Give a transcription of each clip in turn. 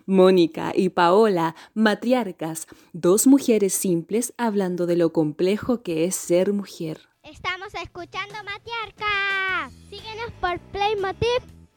Mónica y Paola, matriarcas, dos mujeres simples hablando de lo complejo que es ser mujer. Estamos escuchando Matriarca. Síguenos por playmotiv.cl.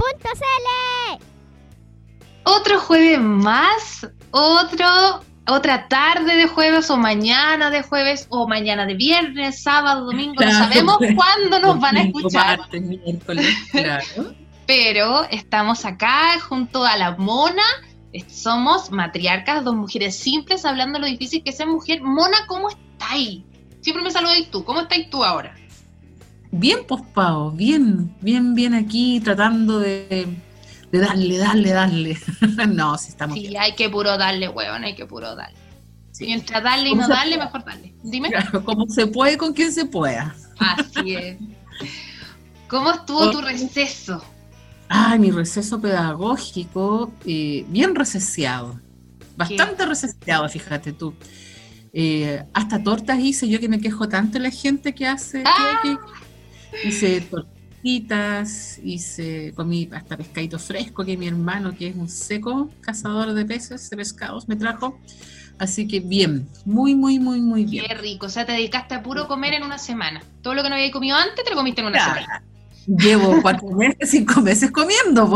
Otro jueves más, otra tarde de jueves o mañana de jueves o mañana de viernes, sábado, domingo, claro, no sabemos cuándo nos van a escuchar. Martes, miércoles, claro. Pero estamos acá junto a la Mona. Somos matriarcas, dos mujeres simples hablando de lo difícil que es ser mujer. Mona, ¿cómo estáis? Siempre me saludáis tú. ¿Cómo estáis tú ahora? Bien, pues, Pao. Bien aquí tratando de darle. No, si estamos Sí, bien. hay que puro darle, huevón, hay que puro darle. Sí. Mientras darle y no darle, mejor darle. Dime. Claro, como se puede con quien se pueda. Así es. ¿Cómo estuvo tu receso? Ay, mi receso pedagógico, bien recesiado, bastante recesiado, fíjate tú. Hasta tortas hice, yo que me quejo tanto de la gente que hace cake. Hice tortitas, comí hasta pescadito fresco que mi hermano, que es un seco cazador de peces, de pescados, me trajo. Así que bien, muy bien. Qué rico, o sea, te dedicaste a puro comer en una semana. Todo lo que no habías comido antes te lo comiste en una semana. Llevo 4 meses, 5 meses comiendo.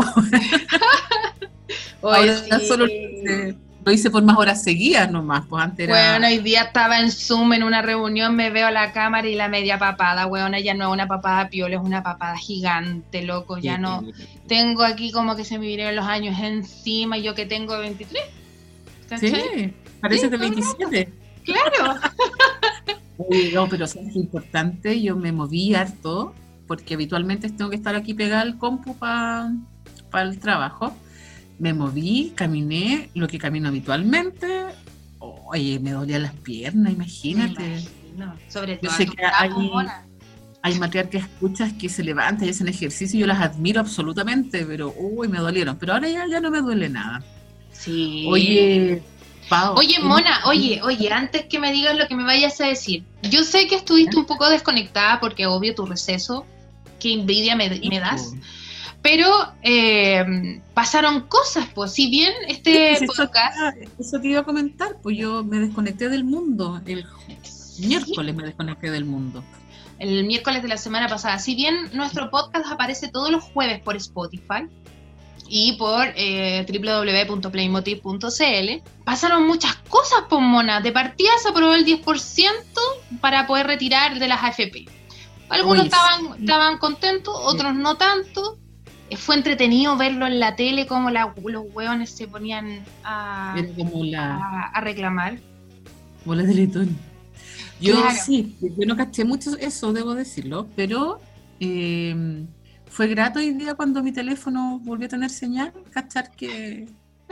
Oye, ahora sí. Solo lo hice por más horas seguidas nomás. Pues antes era... Bueno, hoy día estaba en Zoom en una reunión, me veo la cámara y la media papada, weona, ya no es una papada piola, es una papada gigante, loco, ya no. Tengo aquí como que se me vinieron los años encima, yo que tengo 23. ¿Cachai? Sí, parece de 27. Claro. Oye, no, pero es importante, yo me moví harto, porque habitualmente tengo que estar aquí pegada al compu para el trabajo. Me moví, caminé, lo que camino habitualmente. Oye, me dolían las piernas, imagínate. Sobre todo. Yo sé que hay matriarcas que escuchas que se levantan y hacen ejercicio, y yo las admiro absolutamente, pero me dolieron. Pero ahora ya no me duele nada. Sí. Oye, Pao. Oye, Mona, oye, antes que me digas lo que me vayas a decir, yo sé que estuviste un poco desconectada porque obvio tu receso, qué envidia me das, pero pasaron cosas, pues, si bien podcast... Eso te iba a comentar, pues yo me desconecté del mundo, el miércoles me desconecté del mundo. El miércoles de la semana pasada, si bien nuestro podcast aparece todos los jueves por Spotify, y por www.playmotiv.cl, pasaron muchas cosas, pues, Mona. De partida se aprobó el 10% para poder retirar de las AFP. Algunos estaban contentos, otros no tanto. Fue entretenido verlo en la tele, como los hueones se ponían a reclamar. Como la Teletón. Yo claro. Sí, yo no caché mucho eso, debo decirlo, pero... fue grato hoy día cuando mi teléfono volvió a tener señal, cachar que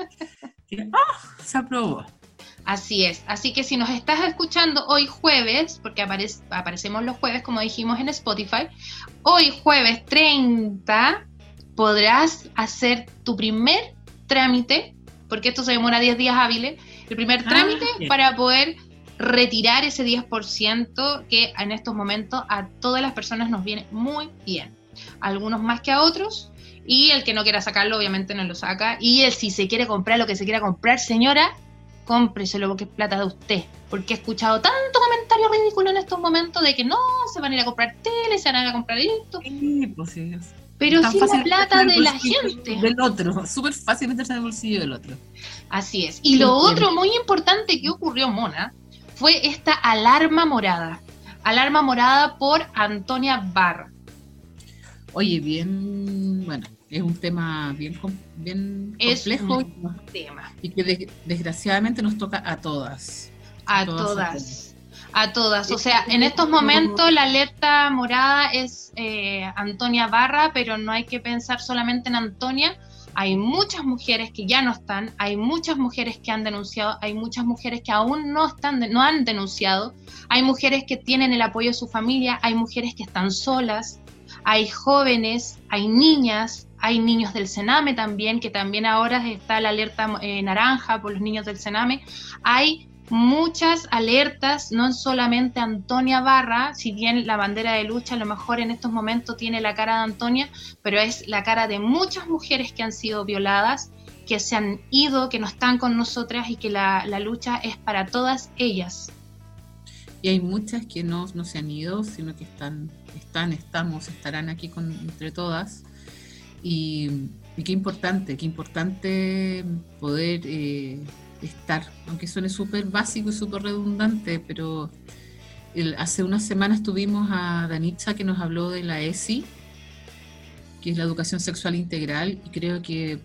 se aprobó. Así es, así que si nos estás escuchando hoy jueves, porque aparecemos los jueves como dijimos en Spotify, hoy jueves 30 podrás hacer tu primer trámite, porque esto se demora 10 días hábiles, el primer trámite para poder retirar ese 10% que en estos momentos a todas las personas nos viene muy bien. Algunos más que a otros, y el que no quiera sacarlo obviamente no lo saca, y si se quiere comprar lo que se quiera comprar, señora, cómpreselo porque es plata de usted, porque he escuchado tanto comentario ridículo en estos momentos de que no, se van a ir a comprar tele, se van a ir a comprar esto, pero sí la plata de la gente del otro, súper fácil meterse en el bolsillo del otro. Así es. Y lo otro muy importante que ocurrió, Mona, fue esta alarma morada por Antonia Barra. Oye, bueno, es un tema bien complejo, es un tema. Y que desgraciadamente nos toca a todas. A todas. O sea, en estos momentos la alerta morada es Antonia Barra, pero no hay que pensar solamente en Antonia. Hay muchas mujeres que ya no están, hay muchas mujeres que han denunciado, hay muchas mujeres que aún no han denunciado, hay mujeres que tienen el apoyo de su familia, hay mujeres que están solas. Hay jóvenes, hay niñas, hay niños del Sename también, que también ahora está la alerta naranja por los niños del Sename. Hay muchas alertas, no solamente Antonia Barra, si bien la bandera de lucha a lo mejor en estos momentos tiene la cara de Antonia, pero es la cara de muchas mujeres que han sido violadas, que se han ido, que no están con nosotras y que la lucha es para todas ellas. Y hay muchas que no se han ido, sino que estarán aquí entre todas. Y qué importante poder estar, aunque suene súper básico y súper redundante, pero hace unas semanas tuvimos a Danitza que nos habló de la ESI, que es la educación sexual integral, y creo que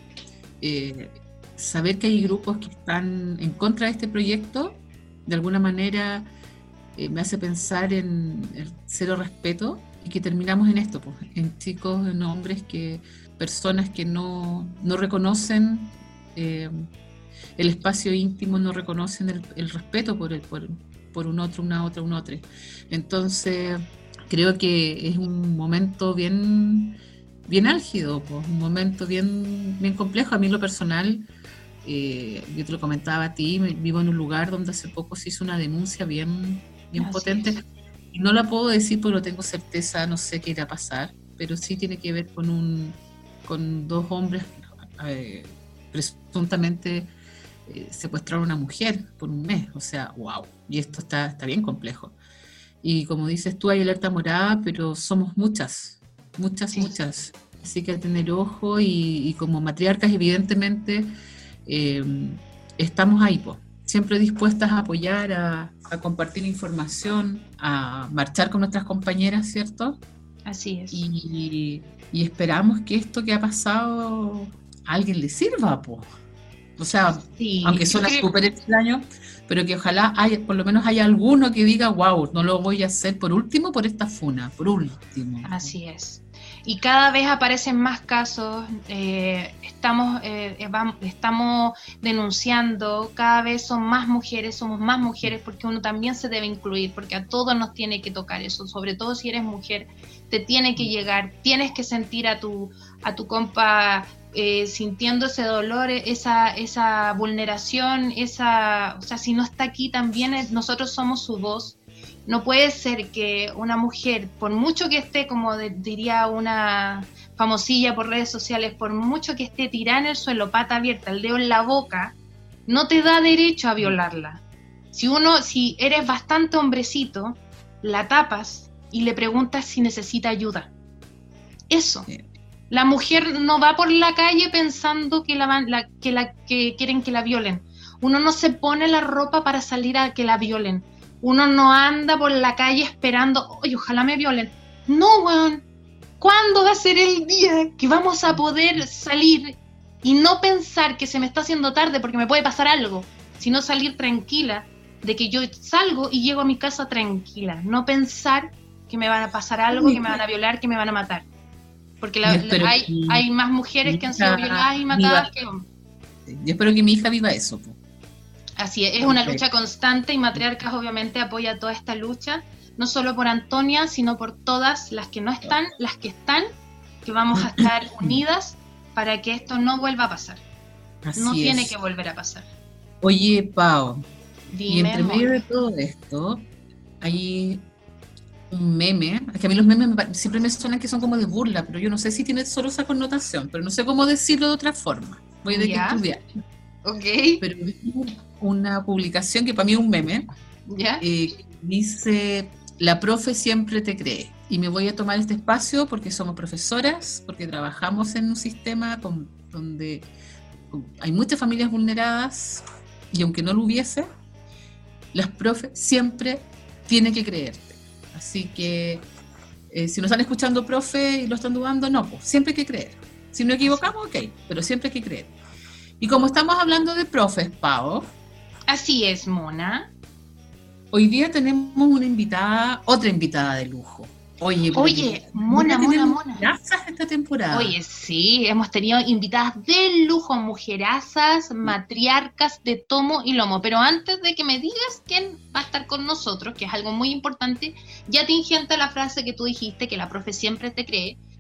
saber que hay grupos que están en contra de este proyecto, de alguna manera me hace pensar en el cero respeto, y que terminamos en esto, pues, en chicos, en hombres, personas que no reconocen el espacio íntimo, no reconocen el respeto por un otro, una otra, un otro. Entonces, creo que es un momento bien álgido, pues, un momento bien complejo. A mí en lo personal, yo te lo comentaba a ti, vivo en un lugar donde hace poco se hizo una denuncia bien potente. Y no la puedo decir porque no tengo certeza, no sé qué irá a pasar, pero sí tiene que ver con dos hombres presuntamente secuestraron a una mujer por un mes. O sea, wow, y esto está bien complejo. Y como dices tú, hay alerta morada, pero somos muchas. Así que a tener ojo, y como matriarcas, evidentemente, estamos ahí, po, siempre dispuestas a apoyar, a compartir información, a marchar con nuestras compañeras, ¿cierto? Así es. Y esperamos que esto que ha pasado a alguien le sirva, po. O sea, sí, aunque suena súper extraño, pero que ojalá por lo menos haya alguno que diga, wow, no lo voy a hacer por último por esta funa, por último. Así es. Y cada vez aparecen más casos, estamos denunciando, cada vez somos más mujeres, porque uno también se debe incluir, porque a todos nos tiene que tocar eso, sobre todo si eres mujer, te tiene que llegar, tienes que sentir a tu compa sintiendo ese dolor, esa vulneración, o sea, si no está aquí también nosotros somos su voz. No puede ser que una mujer, por mucho que esté, como diría una famosilla por redes sociales, por mucho que esté tirada en el suelo, pata abierta, el dedo en la boca, no te da derecho a violarla. Si eres bastante hombrecito, la tapas y le preguntas si necesita ayuda. Eso. La mujer no va por la calle pensando que quieren que la violen. Uno no se pone la ropa para salir a que la violen. Uno no anda por la calle esperando, oye, ojalá me violen. No, weón. ¿Cuándo va a ser el día que vamos a poder salir y no pensar que se me está haciendo tarde porque me puede pasar algo, sino salir tranquila de que yo salgo y llego a mi casa tranquila? No pensar que me van a pasar algo, que me van a violar, que me van a matar. Porque hay más mujeres que han sido violadas y matadas que hombres. Yo espero que mi hija viva eso, po. Así es una lucha constante, y Matriarcas obviamente apoya toda esta lucha, no solo por Antonia, sino por todas las que no están, las que están, que vamos a estar unidas para que esto no vuelva a pasar. No tiene que volver a pasar. Oye, Pau, dime, y entre medio de todo esto, hay un meme, es que a mí los memes siempre me suenan que son como de burla, pero yo no sé si tiene solo esa connotación, pero no sé cómo decirlo de otra forma. Voy a tener que estudiar. Okay. Pero una publicación que para mí es un meme, dice, la profe siempre te cree. Y me voy a tomar este espacio porque somos profesoras, porque trabajamos en un sistema donde hay muchas familias vulneradas, y aunque no lo hubiese, las profes siempre tienen que creerte. Así que si nos están escuchando profe y lo están dudando, no, pues siempre hay que creer. Si nos equivocamos, ok, pero siempre hay que creer. Y como estamos hablando de profes, Pau. Así es, Mona. Hoy día tenemos otra invitada de lujo. Oye, Mona. Mujerazas esta temporada. Oye, sí, hemos tenido invitadas de lujo, mujerazas, matriarcas de tomo y lomo. Pero antes de que me digas quién va a estar con nosotros, que es algo muy importante, ya tingente la frase que tú dijiste, que la profe siempre te cree,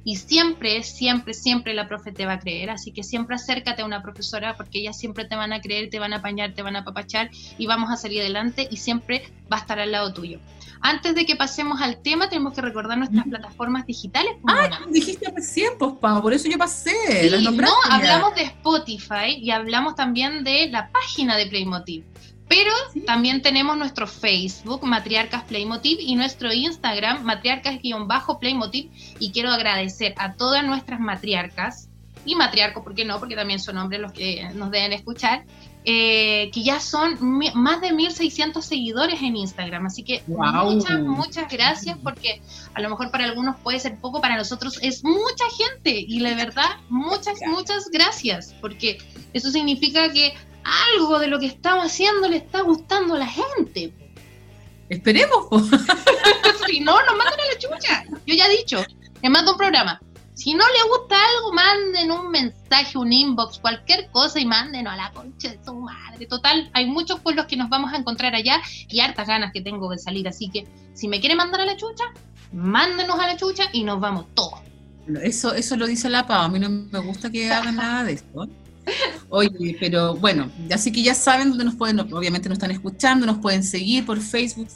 y siempre, siempre, siempre la profe te va a creer, así que siempre acércate a una profesora porque ellas siempre te van a creer, te van a apañar, te van a apapachar y vamos a salir adelante y siempre va a estar al lado tuyo. Antes de que pasemos al tema, tenemos que recordar nuestras plataformas digitales. Dijiste recién, pues, Pau, por eso yo pasé. Sí, no, hablamos de Spotify y hablamos también de la página de Playmotiv. Pero también tenemos nuestro Facebook, Matriarcas Playmotiv, y nuestro Instagram, Matriarcas_Playmotiv. Y quiero agradecer a todas nuestras matriarcas, y matriarcos, ¿por qué no? Porque también son hombres los que nos deben escuchar, que ya son más de 1.600 seguidores en Instagram. Así que muchas gracias, porque a lo mejor para algunos puede ser poco, para nosotros es mucha gente. Y de verdad, muchas gracias, porque eso significa que algo de lo que estamos haciendo le está gustando a la gente. Esperemos, po. Si no, nos mandan a la chucha. Yo ya he dicho, les mando un programa. Si no les gusta algo, manden un mensaje, un inbox, cualquier cosa y mándenos a la concha de su madre. Total, hay muchos pueblos que nos vamos a encontrar allá y hartas ganas que tengo de salir. Así que, si me quieren mandar a la chucha, mándenos a la chucha y nos vamos todos. Eso lo dice la Pau. A mí no me gusta que hagan nada de esto. Oye, pero bueno, así que ya saben dónde nos pueden, obviamente nos están escuchando, nos pueden seguir por Facebook,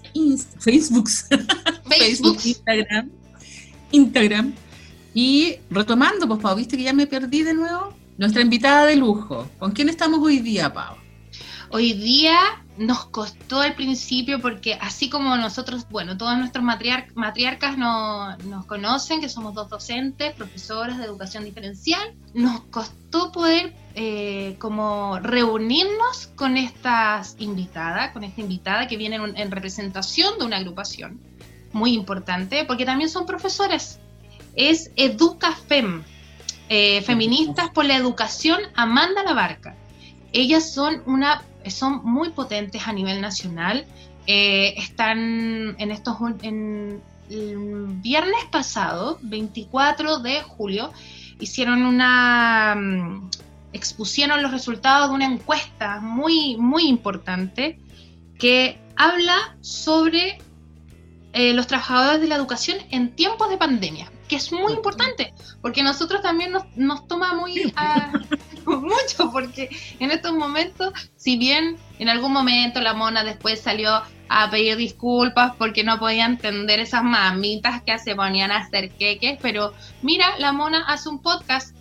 Instagram. Y retomando, pues, Pau, viste que ya me perdí de nuevo. Nuestra invitada de lujo. ¿Con quién estamos hoy día, Pau? Hoy día nos costó al principio porque así como nosotros, bueno, todos nuestros matriarcas nos conocen, que somos 2 docentes, profesoras de educación diferencial, nos costó poder como reunirnos con esta invitada que viene en representación de una agrupación muy importante, porque también son profesoras. Es EducaFem, Feministas por la Educación, Amanda Labarca. Ellas son muy potentes a nivel nacional. Están en el viernes pasado, 24 de julio, expusieron los resultados de una encuesta muy, muy importante que habla sobre los trabajadores de la educación en tiempos de pandemia, que es muy importante, porque nosotros también nos toma mucho, porque en estos momentos, si bien en algún momento la Mona después salió a pedir disculpas porque no podía entender esas mamitas que se ponían a hacer queques, pero mira, la Mona hace un podcast,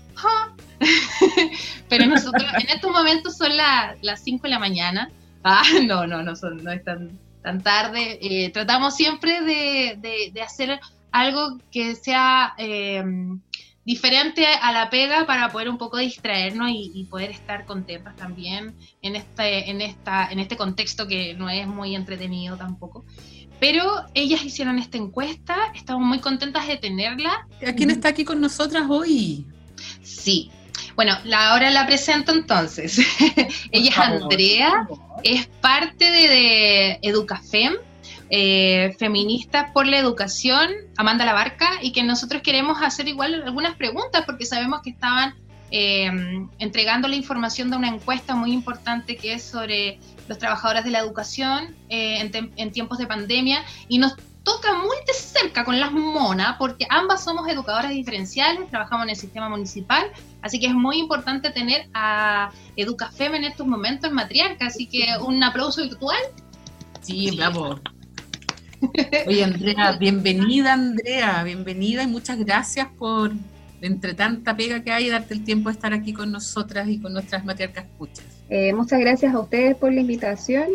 pero nosotros en estos momentos son las 5 de la mañana, no es tan tarde, tratamos siempre de hacer algo que sea diferente a la pega para poder un poco distraernos y poder estar contentas también en este contexto que no es muy entretenido tampoco. Pero ellas hicieron esta encuesta, estamos muy contentas de tenerla. ¿A quién está aquí con nosotras hoy? Sí, bueno, ahora la presento entonces. Ella es Andrea, es parte de EducaFem, Feministas por la Educación, Amanda Labarca, y que nosotros queremos hacer igual algunas preguntas porque sabemos que estaban entregando la información de una encuesta muy importante que es sobre los trabajadores de la educación en tiempos de pandemia, y nos toca muy de cerca con las monas porque ambas somos educadoras diferenciales, trabajamos en el sistema municipal, así que es muy importante tener a EducaFem en estos momentos en Matriarca, así que un aplauso virtual. Sí, bravo. Oye, Andrea, bienvenida y muchas gracias por, entre tanta pega que hay, darte el tiempo de estar aquí con nosotras y con nuestras matriarcas escuchas. Muchas gracias a ustedes por la invitación.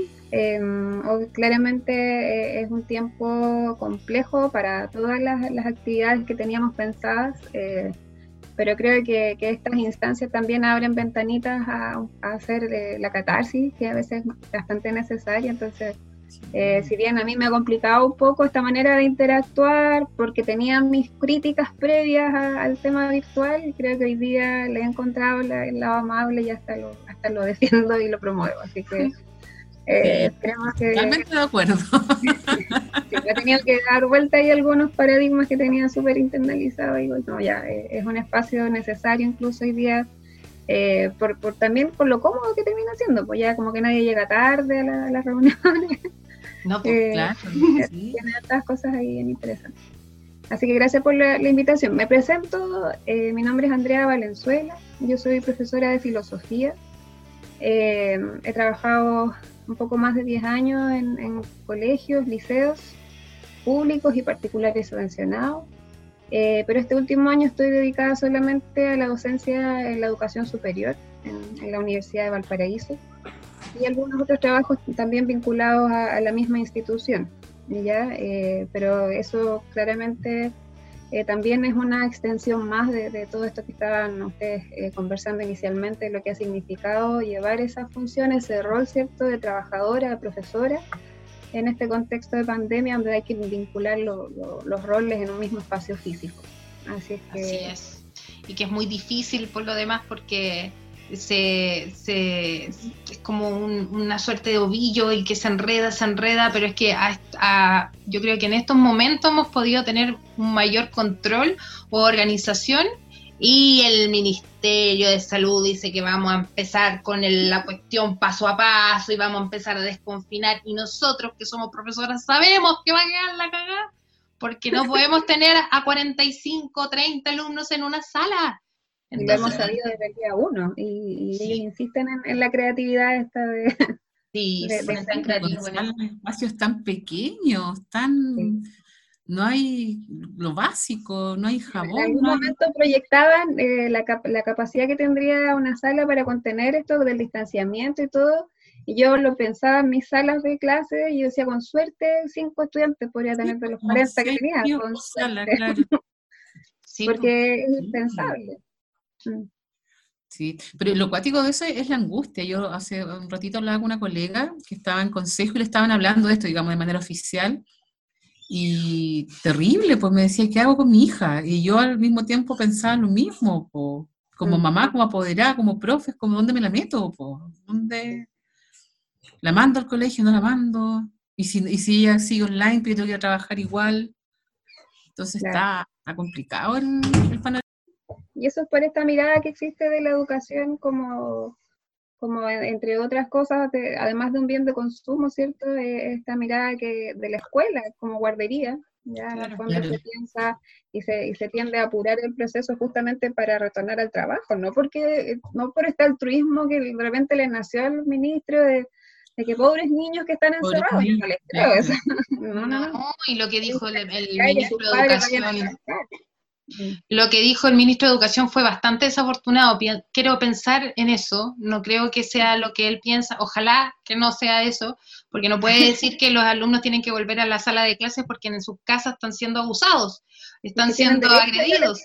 Claramente es un tiempo complejo para todas las actividades que teníamos pensadas, pero creo que estas instancias también abren ventanitas a hacer la catarsis, que a veces es bastante necesaria. Entonces, si bien a mí me ha complicado un poco esta manera de interactuar, porque tenía mis críticas previas al tema virtual, creo que hoy día le he encontrado el lado amable y hasta lo defiendo y lo promuevo. Así que esperemos que... Totalmente de acuerdo. Sí, he tenido que dar vuelta ahí algunos paradigmas que tenía súper internalizados. Y digo, no, ya, es un espacio necesario incluso hoy día. También por lo cómodo que termina siendo, pues ya como que nadie llega tarde a las reuniones. No, pues claro. Tiene otras cosas ahí bien interesantes. Así que gracias por la invitación. Me presento, mi nombre es Andrea Valenzuela, yo soy profesora de filosofía. He trabajado un poco más de 10 años en colegios, liceos públicos y particulares subvencionados, pero este último año estoy dedicada solamente a la docencia en la educación superior en la Universidad de Valparaíso y algunos otros trabajos también vinculados a la misma institución, ¿ya? Pero eso claramente también es una extensión más de todo esto que estaban ustedes conversando inicialmente, lo que ha significado llevar esas funciones, ese rol, ¿cierto?, de trabajadora, de profesora, en este contexto de pandemia donde hay que vincular los roles en un mismo espacio físico. Así es. Y que es muy difícil por lo demás porque es como una suerte de ovillo y que se enreda, pero es que yo creo que en estos momentos hemos podido tener un mayor control o organización, y el Ministerio de Salud dice que vamos a empezar con la cuestión paso a paso y vamos a empezar a desconfinar, y nosotros que somos profesoras sabemos que va a quedar la cagada porque no podemos tener a 45, 30 alumnos en una sala. Entonces, lo hemos sabido desde el día 1 y ellos insisten en la creatividad esta de... Sí, de tan creativos. Espacios tan pequeños, tan... No hay lo básico, no hay jabón. En algún momento proyectaban la capacidad que tendría una sala para contener esto del distanciamiento y todo, y yo lo pensaba en mis salas de clase, y yo decía, con suerte 5 estudiantes podría tener de los 40 que tenía, con sala, suerte. claro. Sí, porque es impensable. Sí, pero lo cuático de eso es la angustia. Yo hace un ratito hablaba con una colega que estaba en consejo y le estaban hablando de esto, digamos, de manera oficial, y terrible, pues me decía, ¿qué hago con mi hija? Y yo al mismo tiempo pensaba lo mismo, po. Como mamá, como apoderada, como profe, como ¿dónde me la meto? Po? ¿Dónde la mando al colegio? ¿No la mando? Y si ella sigue online, pero yo tengo que ir a trabajar igual. Entonces claro, está complicado el panorama. Y eso es por esta mirada que existe de la educación como entre otras cosas, además de un bien de consumo, ¿cierto? Esta mirada de la escuela como guardería, ya claro, cuando se piensa y se tiende a apurar el proceso justamente para retornar al trabajo, no por este altruismo que de repente le nació al ministro de que pobres niños que están encerrados, no les creo eso. No, y lo que dijo el ministro de Educación... Lo que dijo el ministro de Educación fue bastante desafortunado. Quiero pensar en eso, no creo que sea lo que él piensa, ojalá que no sea eso, porque no puede decir que los alumnos tienen que volver a la sala de clases porque en sus casas están siendo abusados, están siendo agredidos.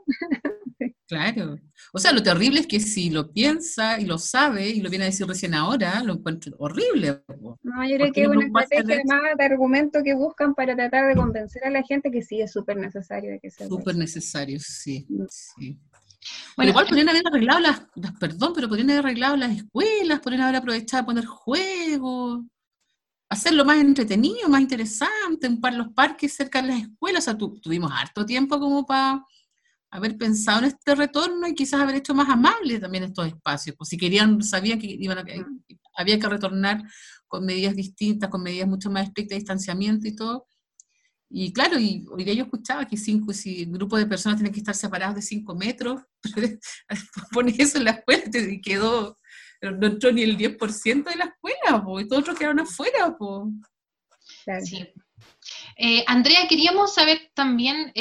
Claro. O sea, lo terrible es que si lo piensa y lo sabe y lo viene a decir recién ahora, lo encuentro horrible. No, yo creo que es una estrategia más de argumento que buscan para tratar de convencer a la gente que sí es súper necesario. Súper necesario, sí. Sí. Bueno, pero igual podrían haber arreglado podrían haber arreglado las escuelas, podrían haber aprovechado a poner juegos, hacerlo más entretenido, más interesante, los parques cerca de las escuelas. O sea, tuvimos harto tiempo como para haber pensado en este retorno y quizás haber hecho más amables también estos espacios. Pues si sabían que había que retornar con medidas distintas, con medidas mucho más estrictas de distanciamiento y todo. Y claro, y hoy día yo escuchaba que si un grupo de personas tienen que estar separados de 5 metros, pones eso en la escuela y quedó, no entró ni el 10% de la escuela, y todos otros quedaron afuera. Claro. Sí. Andrea, queríamos saber también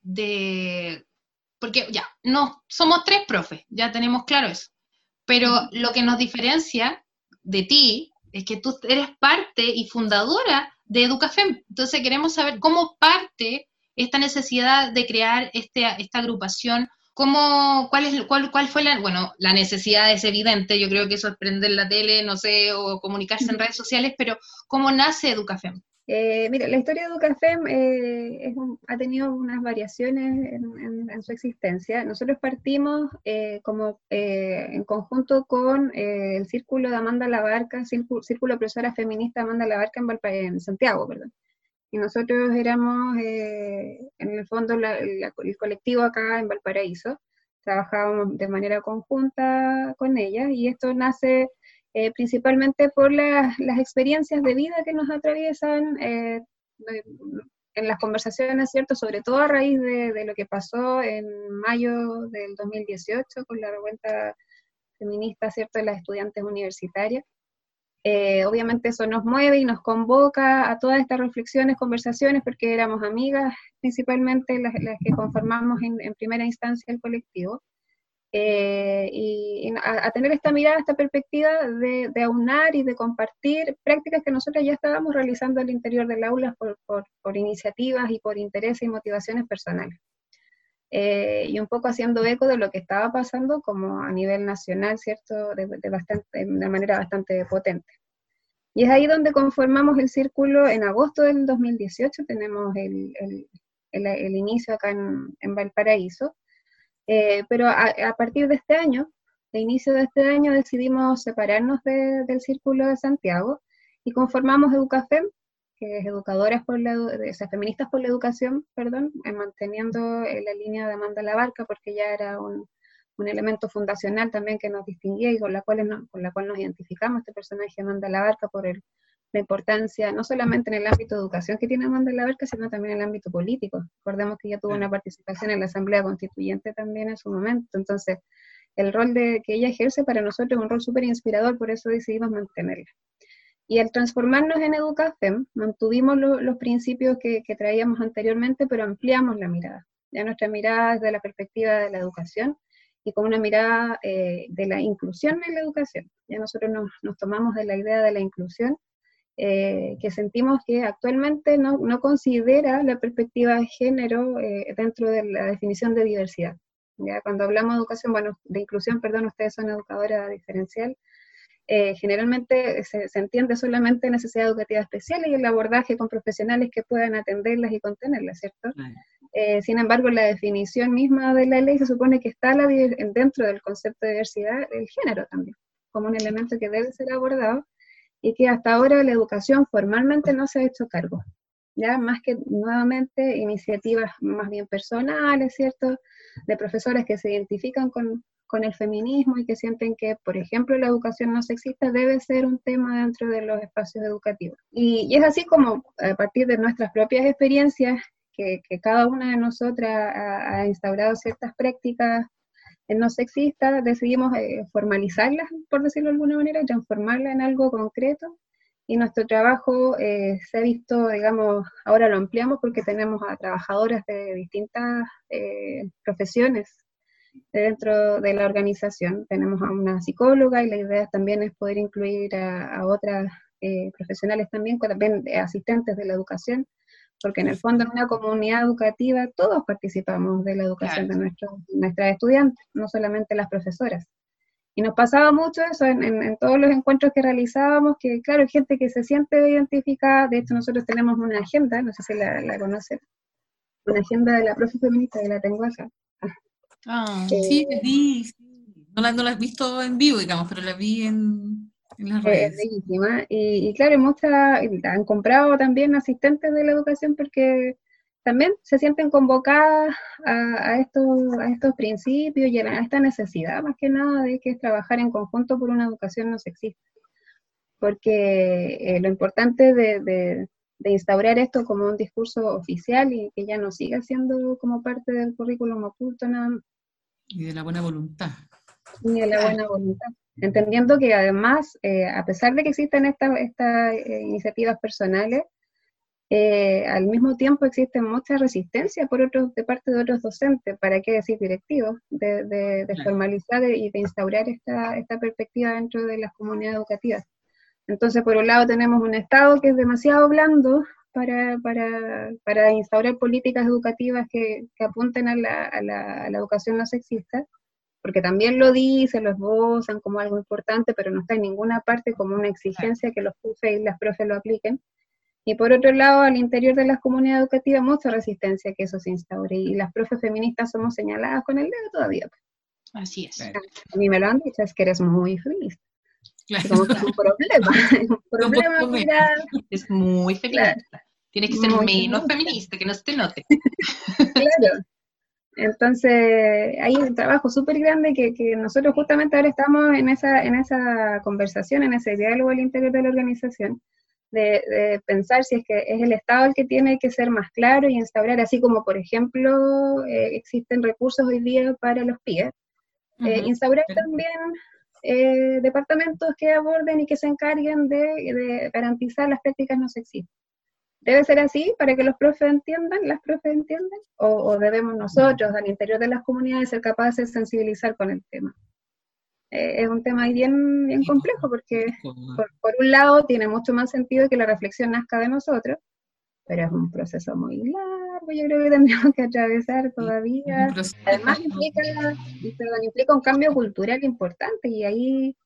porque ya, no, somos 3 profes, ya tenemos claro eso, pero lo que nos diferencia de ti es que tú eres parte y fundadora de Educafem. Entonces queremos saber cómo parte esta necesidad de crear esta agrupación, cuál fue la necesidad es evidente, yo creo que eso es prender la tele, no sé, o comunicarse en redes sociales, pero ¿cómo nace Educafem? Mira, la historia de Educafem ha tenido unas variaciones en su existencia. Nosotros partimos en conjunto con el Círculo de Amanda Labarca, Círculo de Profesoras Feministas Amanda Labarca en Santiago, perdón. Y nosotros éramos, en el fondo, el colectivo acá en Valparaíso. Trabajábamos de manera conjunta con ellas, y esto nace principalmente por las experiencias de vida que nos atraviesan en las conversaciones, ¿cierto? Sobre todo a raíz de lo que pasó en mayo del 2018 con la revuelta feminista, ¿cierto?, de las estudiantes universitarias. Obviamente eso nos mueve y nos convoca a todas estas reflexiones, conversaciones, porque éramos amigas, principalmente las que conformamos en primera instancia el colectivo. Y a tener esta mirada, esta perspectiva de aunar y de compartir prácticas que nosotros ya estábamos realizando al interior del aula por iniciativas y por intereses y motivaciones personales. Y un poco haciendo eco de lo que estaba pasando como a nivel nacional, ¿cierto?, de manera bastante potente. Y es ahí donde conformamos el círculo en agosto del 2018, tenemos el inicio acá en Valparaíso. Pero a partir de este año, de inicio de este año, decidimos separarnos del Círculo de Santiago y conformamos Educafem, que es Feministas por la Educación, perdón, manteniendo la línea de Amanda Labarca, porque ya era un elemento fundacional también que nos distinguía y con la cual nos identificamos, este personaje Amanda Labarca, por la importancia, no solamente en el ámbito de educación que tiene Amanda Labarca, sino también en el ámbito político. Recordemos que ella tuvo una participación en la Asamblea Constituyente también en su momento, entonces el rol que ella ejerce para nosotros es un rol súper inspirador, por eso decidimos mantenerla. Y al transformarnos en Educafem, mantuvimos los principios que traíamos anteriormente, pero ampliamos la mirada. Ya nuestra mirada es de la perspectiva de la educación, y con una mirada de la inclusión en la educación. Ya nosotros nos tomamos de la idea de la inclusión, que sentimos que actualmente no considera la perspectiva de género dentro de la definición de diversidad. ¿Ya? Cuando hablamos de educación, de inclusión, perdón, ustedes son educadora diferencial, generalmente se entiende solamente necesidad educativa especial y el abordaje con profesionales que puedan atenderlas y contenerlas, ¿cierto? Sin embargo, la definición misma de la ley se supone que está dentro del concepto de diversidad el género también, como un elemento que debe ser abordado, y que hasta ahora la educación formalmente no se ha hecho cargo, ya más que nuevamente iniciativas más bien personales, ¿cierto?, de profesoras que se identifican con el feminismo y que sienten que, por ejemplo, la educación no sexista debe ser un tema dentro de los espacios educativos. Y es así como, a partir de nuestras propias experiencias, que cada una de nosotras ha instaurado ciertas prácticas no sexistas, decidimos formalizarlas, por decirlo de alguna manera, transformarlas en algo concreto, y nuestro trabajo se ha visto, digamos, ahora lo ampliamos porque tenemos a trabajadoras de distintas profesiones dentro de la organización. Tenemos a una psicóloga y la idea también es poder incluir a otras profesionales también asistentes de la educación, porque en el fondo en una comunidad educativa todos participamos de la educación de nuestras estudiantes, no solamente las profesoras. Y nos pasaba mucho eso en todos los encuentros que realizábamos, que claro, hay gente que se siente identificada. De hecho nosotros tenemos una agenda, no sé si la conocen, una agenda de la profe feminista, que la tengo acá. Sí, vi, no la he visto en vivo, digamos, pero la vi en las redes. Es bellísima, y claro, han comprado también asistentes de la educación porque también se sienten convocadas a estos principios y a esta necesidad, más que nada, de que es trabajar en conjunto por una educación no sexista. Porque lo importante de instaurar esto como un discurso oficial y que ya no siga siendo como parte del currículum oculto nada más. Y de la buena voluntad. Y de la buena voluntad. Entendiendo que además, a pesar de que existen estas iniciativas personales, al mismo tiempo existe mucha resistencia de parte de otros docentes, para qué decir directivos, de formalizar y de instaurar esta perspectiva dentro de las comunidades educativas. Entonces, por un lado tenemos un Estado que es demasiado blando para instaurar políticas educativas que apunten a la educación no sexista, porque también lo dicen, lo esbozan como algo importante, pero no está en ninguna parte como una exigencia que los profes y las profes lo apliquen. Y por otro lado, al interior de las comunidades educativas, mucha resistencia a que eso se instaure, y las profes feministas somos señaladas con el dedo todavía. Así es. A mí me lo han dicho, es que eres muy feminista. Claro. Como que es un problema, mira. Es muy feminista. Claro. Tienes que ser menos feminista, que no se te note. Claro. Entonces, hay un trabajo súper grande que nosotros justamente ahora estamos en esa conversación, en ese diálogo al interior de la organización, de pensar si es que es el Estado el que tiene que ser más claro y instaurar, así como por ejemplo existen recursos hoy día para los PIE, instaurar también departamentos que aborden y que se encarguen de garantizar las prácticas no sexistas. ¿Debe ser así para que los profes entiendan, las profes entiendan? ¿O debemos nosotros, al interior de las comunidades, ser capaces de sensibilizar con el tema? Es un tema ahí bien complejo, porque por un lado tiene mucho más sentido que la reflexión nazca de nosotros, pero es un proceso muy largo, yo creo que tendríamos que atravesar todavía. Además implica un cambio cultural importante, y ahí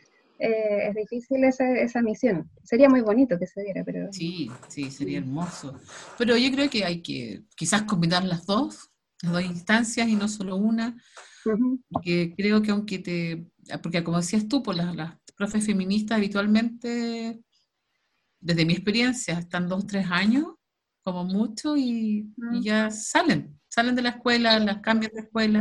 es difícil esa misión. Sería muy bonito que se diera, pero... Sí, sería hermoso. Pero yo creo que hay que quizás combinar las dos instancias y no solo una, porque creo que porque como decías tú, pues las profes feministas habitualmente, desde mi experiencia, están 2 o 3 años, como mucho, y ya salen de la escuela, las cambian de escuela,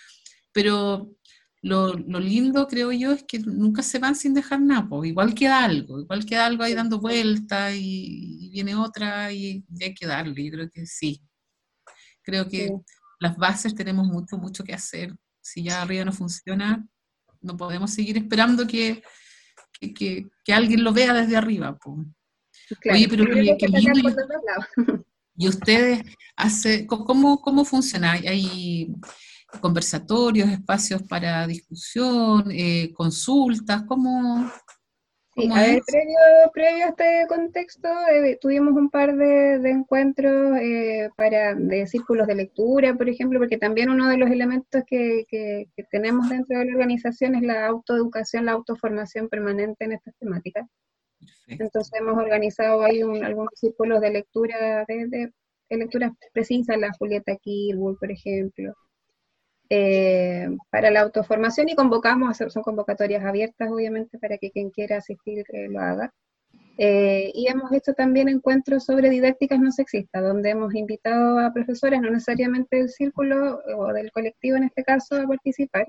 pero lo lindo, creo yo, es que nunca se van sin dejar nada, pues igual queda algo ahí dando vueltas, y viene otra, y hay que darle. Yo creo que sí. Creo que las bases tenemos mucho que hacer. Si ya arriba no funciona, no podemos seguir esperando que alguien lo vea desde arriba, pues. Claro, oye, pero qué lindo. ¿Y ustedes cómo funciona? ¿Hay conversatorios, espacios para discusión, consultas? ¿Cómo Sí, es? previo a este contexto, tuvimos un par de encuentros de círculos de lectura, por ejemplo, porque también uno de los elementos que tenemos dentro de la organización es la autoeducación, la autoformación permanente en estas temáticas. Perfecto. Entonces hemos organizado ahí algunos círculos de lectura, de lecturas precisas, la Julieta Kirwood, por ejemplo, para la autoformación, y son convocatorias abiertas, obviamente, para que quien quiera asistir lo haga. Y hemos hecho también encuentros sobre didácticas no sexistas, donde hemos invitado a profesores, no necesariamente del círculo o del colectivo en este caso, a participar.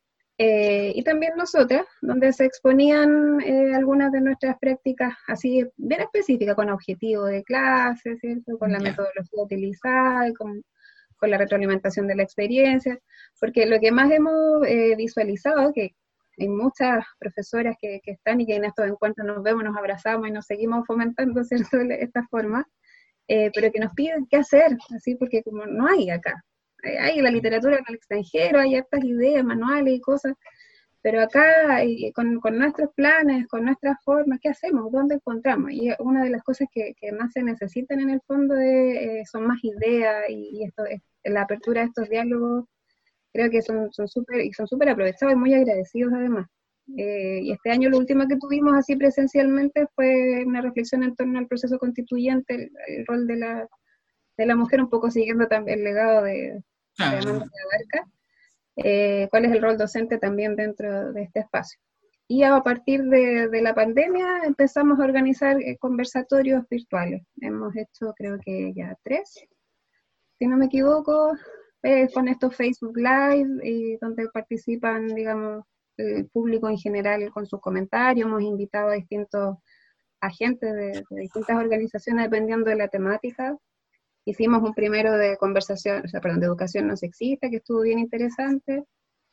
Y también nosotras, donde se exponían algunas de nuestras prácticas así bien específicas, con objetivo de clase, ¿cierto? Con la metodología utilizada, y con la retroalimentación de la experiencia, porque lo que más hemos visualizado, que hay muchas profesoras que están y que en estos encuentros nos vemos, nos abrazamos y nos seguimos fomentando, ¿cierto?, esta forma, pero que nos piden qué hacer, así, porque como no hay acá. Hay la literatura en el extranjero, hay hartas ideas, manuales y cosas, pero acá con nuestros planes, con nuestras formas, ¿qué hacemos? ¿Dónde encontramos? Y una de las cosas que más se necesitan en el fondo son más ideas, y la apertura de estos diálogos creo que son súper aprovechados y muy agradecidos además. Y este año lo último que tuvimos así presencialmente fue una reflexión en torno al proceso constituyente, el rol de la mujer, un poco siguiendo también el legado de Amanda Abarca, cuál es el rol docente también dentro de este espacio. Y a partir de la pandemia empezamos a organizar conversatorios virtuales. Hemos hecho creo que ya 3, si no me equivoco, con estos Facebook Live, donde participan, digamos, el público en general con sus comentarios. Hemos invitado a distintos agentes de distintas organizaciones dependiendo de la temática. Hicimos un primero de de educación no sexista, que estuvo bien interesante,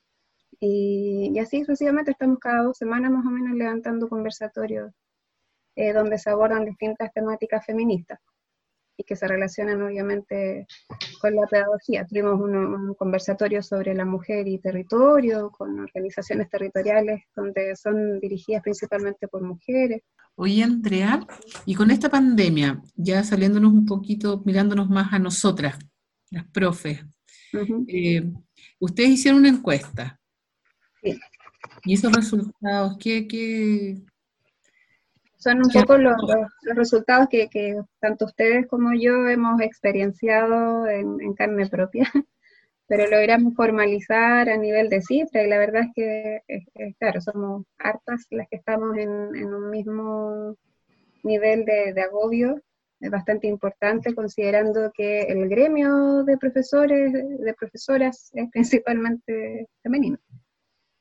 y así sucesivamente estamos cada 2 semanas más o menos levantando conversatorios donde se abordan distintas temáticas feministas y que se relacionan obviamente con la pedagogía. Tuvimos un conversatorio sobre la mujer y territorio, con organizaciones territoriales donde son dirigidas principalmente por mujeres. Oye, Andrea, y con esta pandemia, ya saliéndonos un poquito, mirándonos más a nosotras, las profes, ustedes hicieron una encuesta. Sí. ¿Y esos resultados qué? Son un poco los resultados que tanto ustedes como yo hemos experienciado en carne propia, pero logramos formalizar a nivel de cifra, y la verdad es que claro, somos hartas las que estamos en un mismo nivel de agobio. Es bastante importante, considerando que el gremio de profesores, de profesoras, es principalmente femenino.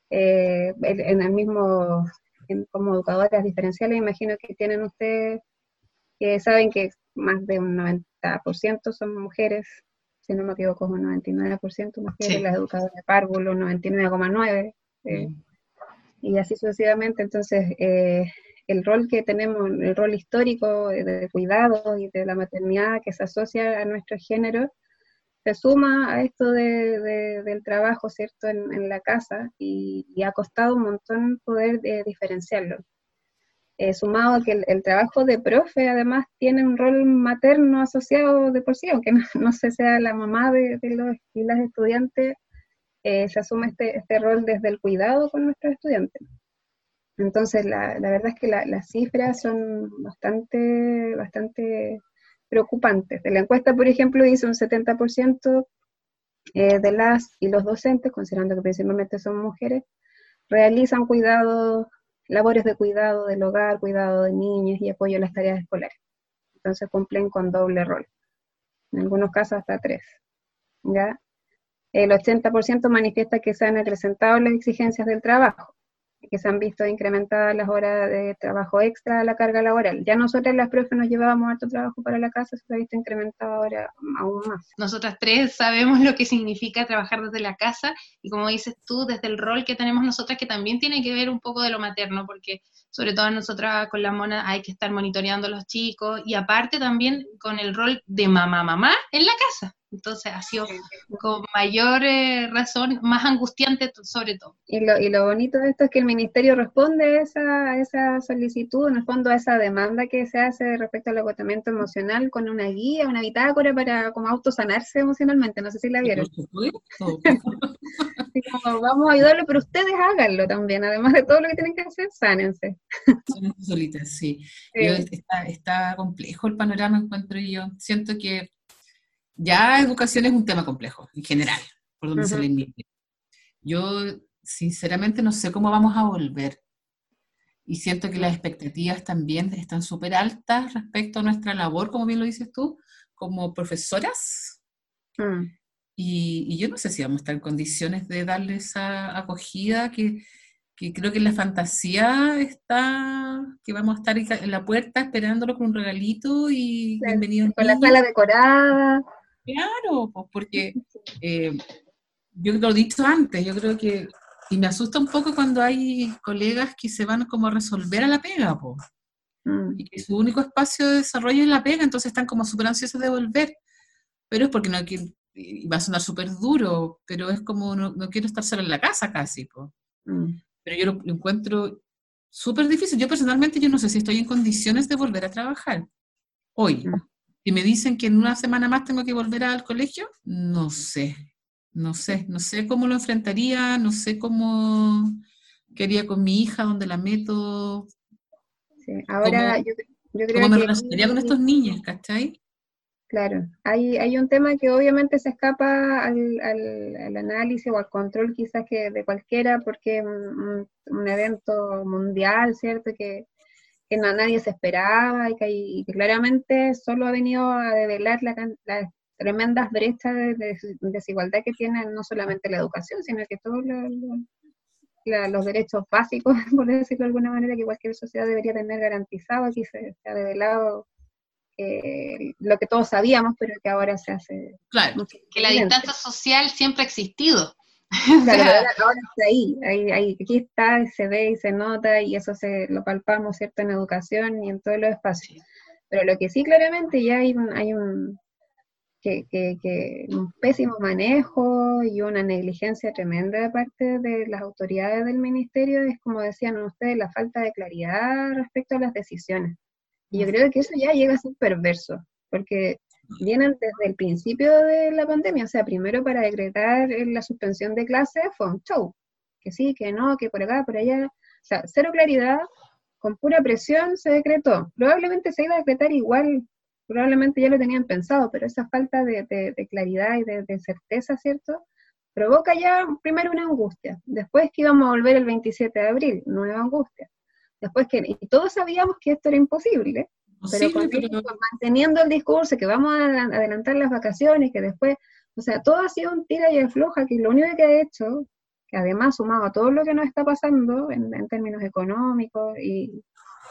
En el mismo, como educadoras diferenciales, imagino que tienen ustedes que saben que más de un 90% son mujeres, si no me equivoco, un 99% mujeres, Sí. las educadoras de párvulo, un 99,9%, y así sucesivamente. Entonces, el rol que tenemos, el rol histórico de cuidado y de la maternidad que se asocia a nuestro género, se suma a esto del trabajo, ¿cierto?, en la casa, y ha costado un montón poder diferenciarlo. Sumado a que el trabajo de profe además tiene un rol materno asociado de por sí, aunque no se sea la mamá de los y las estudiantes, se asume este rol desde el cuidado con nuestros estudiantes. Entonces, la verdad es que las cifras son bastante preocupantes. De la encuesta, por ejemplo, dice un 70% de las y los docentes, considerando que principalmente son mujeres, realizan labores de cuidado del hogar, cuidado de niños y apoyo a las tareas escolares. Entonces cumplen con doble rol. En algunos casos hasta 3. ¿Ya? El 80% manifiesta que se han acrecentado las exigencias del trabajo, que se han visto incrementadas las horas de trabajo extra a la carga laboral. Ya nosotras las profes nos llevábamos harto trabajo para la casa, se ha visto incrementado ahora aún más. Nosotras 3 sabemos lo que significa trabajar desde la casa, y como dices tú, desde el rol que tenemos nosotras, que también tiene que ver un poco de lo materno, porque sobre todo nosotras con la Mona hay que estar monitoreando a los chicos, y aparte también con el rol de mamá en la casa. Entonces ha sido con mayor razón, más angustiante sobre todo. Y lo bonito de esto es que el ministerio responde a esa solicitud, en el fondo a esa demanda que se hace respecto al agotamiento emocional, con una guía, una bitácora para como autosanarse emocionalmente. No sé si la vieron. Así como, vamos a ayudarlo, pero ustedes háganlo también, además de todo lo que tienen que hacer, sánense. Somos solitas, sí. Sí. Está complejo el panorama, encuentro yo. Siento que ya educación es un tema complejo, en general, por donde se le mire. Yo, sinceramente, no sé cómo vamos a volver. Y siento que las expectativas también están súper altas respecto a nuestra labor, como bien lo dices tú, como profesoras. Y yo no sé si vamos a estar en condiciones de darle esa acogida que creo que en la fantasía está, que vamos a estar en la puerta esperándolo con un regalito y bienvenidos con niños. la sala decorada. Claro, pues porque yo lo he dicho antes, yo creo que, y me asusta un poco cuando hay colegas que se van como a resolver a la pega, pues, y que su único espacio de desarrollo es la pega, entonces están como súper ansiosos de volver, pero es porque no quieren, y va a sonar súper duro, pero es como no quiero estar sola en la casa casi, pues. Pero yo lo encuentro súper difícil. Yo personalmente, yo no sé si estoy en condiciones de volver a trabajar hoy. Si me dicen que en una semana más tengo que volver al colegio, no sé cómo lo enfrentaría, no sé qué haría con mi hija, dónde la meto. Sí. Ahora yo creo ¿Cómo me que relacionaría con estos niños, cachai? Claro, hay un tema que obviamente se escapa al análisis o al control quizás que de cualquiera, porque es un evento mundial, ¿cierto? Que nadie se esperaba y que claramente solo ha venido a develar las tremendas brechas de desigualdad que tiene no solamente la educación, sino que todos los derechos básicos, por decirlo de alguna manera, que cualquier sociedad debería tener garantizado. Aquí se ha develado lo que todos sabíamos, pero que ahora se hace. Claro, que la distancia social siempre ha existido. Claro, pero ahora está ahí, aquí está, y se ve y se nota, y eso lo palpamos, ¿cierto?, en educación y en todos los espacios. Pero lo que sí claramente ya hay un pésimo manejo y una negligencia tremenda de parte de las autoridades del ministerio, es como decían ustedes, la falta de claridad respecto a las decisiones. Y yo creo que eso ya llega a ser perverso, porque vienen desde el principio de la pandemia. O sea, primero para decretar la suspensión de clases fue un show, que sí, que no, que por acá, por allá, o sea, cero claridad, con pura presión se decretó. Probablemente se iba a decretar igual, probablemente ya lo tenían pensado, pero esa falta de claridad y de certeza, ¿cierto?, provoca ya primero una angustia, después que íbamos a volver el 27 de abril, nueva angustia. Después y todos sabíamos que esto era imposible, pero manteniendo el discurso que vamos a adelantar las vacaciones, que después, o sea, todo ha sido un tira y afloja, que lo único que ha hecho, que además sumado a todo lo que nos está pasando en términos económicos y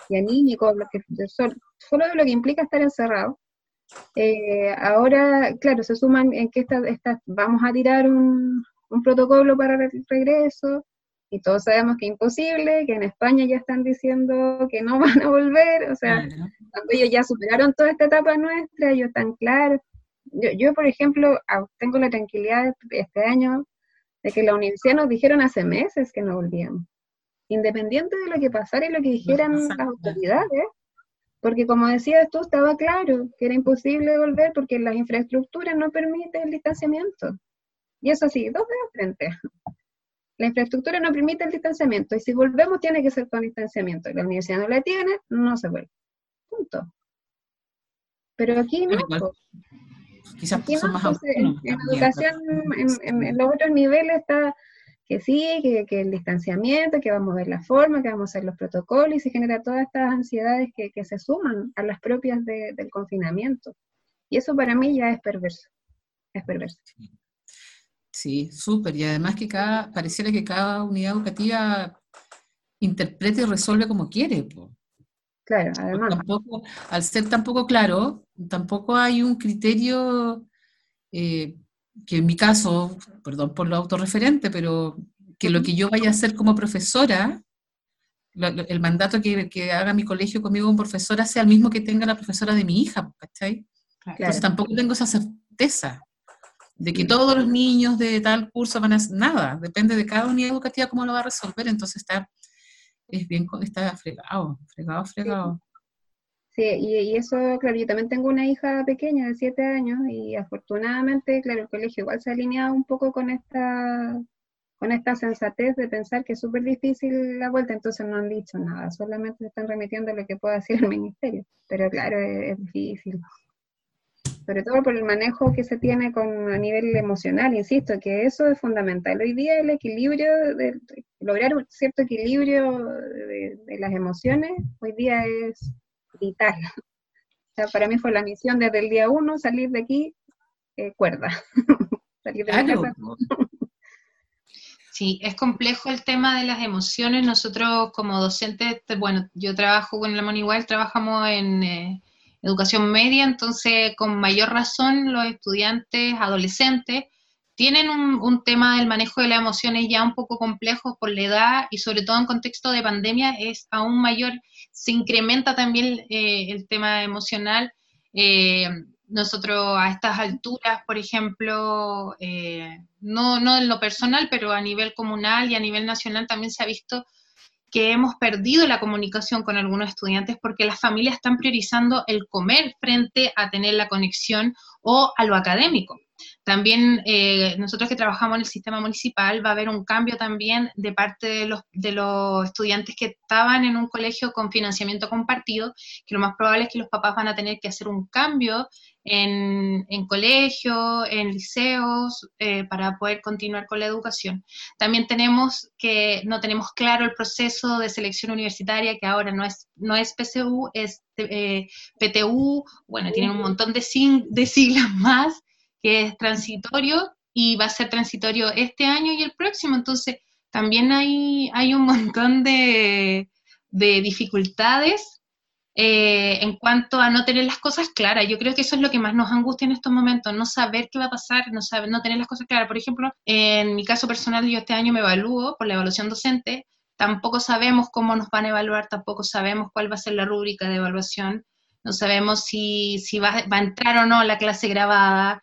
y anímico, solo de lo que implica estar encerrado. Ahora, claro, se suman en que vamos a tirar un protocolo para el regreso, y todos sabemos que es imposible, que en España ya están diciendo que no van a volver, o sea, cuando ellos ya superaron toda esta etapa nuestra, ellos están claros. Yo, por ejemplo, tengo la tranquilidad este año de que la universidad nos dijeron hace meses que no volvíamos, independiente de lo que pasara y lo que dijeran las autoridades, porque como decías tú, estaba claro que era imposible volver porque las infraestructuras no permiten el distanciamiento. Y eso sí, 2 dedos frente. La infraestructura no permite el distanciamiento, y si volvemos tiene que ser con distanciamiento. La universidad no la tiene, no se vuelve. Punto. Pero aquí no. Quizás Aquí son no, más entonces, autónomos. en educación, en los otros niveles está que sí, que el distanciamiento, que vamos a ver la forma, que vamos a hacer los protocolos, y se genera todas estas ansiedades que se suman a las propias del confinamiento. Y eso para mí ya es perverso. Es perverso. Sí, súper. Y además que pareciera que cada unidad educativa interprete y resuelve como quiere, po. Claro, además. Tampoco, al ser tan poco claro, tampoco hay un criterio que en mi caso, perdón por lo autorreferente, pero que lo que yo vaya a hacer como profesora, el mandato que haga mi colegio conmigo como profesora sea el mismo que tenga la profesora de mi hija, ¿cachai? Claro. Entonces tampoco tengo esa certeza de que todos los niños de tal curso van a hacer nada, depende de cada unidad educativa cómo lo va a resolver, entonces está fregado. Sí, y eso, claro, yo también tengo una hija pequeña de 7 años, y afortunadamente, claro, el colegio igual se ha alineado un poco con esta sensatez de pensar que es súper difícil la vuelta, entonces no han dicho nada, solamente se están remitiendo a lo que pueda decir el ministerio, pero claro, es difícil. Sobre todo por el manejo que se tiene a nivel emocional, insisto, que eso es fundamental. Hoy día el equilibrio, lograr un cierto equilibrio de las emociones, hoy día es vital. O sea, para mí fue la misión desde el día 1 salir de aquí cuerda. Salir de mi casa. Sí, es complejo el tema de las emociones. Nosotros como docentes, bueno, yo trabajo con la Moni igual, trabajamos en educación media, entonces con mayor razón los estudiantes, adolescentes, tienen un tema del manejo de las emociones ya un poco complejo por la edad, y sobre todo en contexto de pandemia es aún mayor, se incrementa también el tema emocional. Nosotros a estas alturas, por ejemplo, no en lo personal, pero a nivel comunal y a nivel nacional también se ha visto que hemos perdido la comunicación con algunos estudiantes porque las familias están priorizando el comer frente a tener la conexión o a lo académico. También nosotros que trabajamos en el sistema municipal va a haber un cambio también de parte de los estudiantes que estaban en un colegio con financiamiento compartido, que lo más probable es que los papás van a tener que hacer un cambio en colegios, en liceos, para poder continuar con la educación. También no tenemos claro el proceso de selección universitaria, que ahora no es PSU, es PTU, bueno, tienen un montón de siglas más, que es transitorio, y va a ser transitorio este año y el próximo, entonces también hay un montón de dificultades en cuanto a no tener las cosas claras. Yo creo que eso es lo que más nos angustia en estos momentos, no saber qué va a pasar, no tener las cosas claras. Por ejemplo, en mi caso personal, yo este año me evalúo por la evaluación docente, tampoco sabemos cómo nos van a evaluar, tampoco sabemos cuál va a ser la rúbrica de evaluación, no sabemos si va a entrar o no la clase grabada.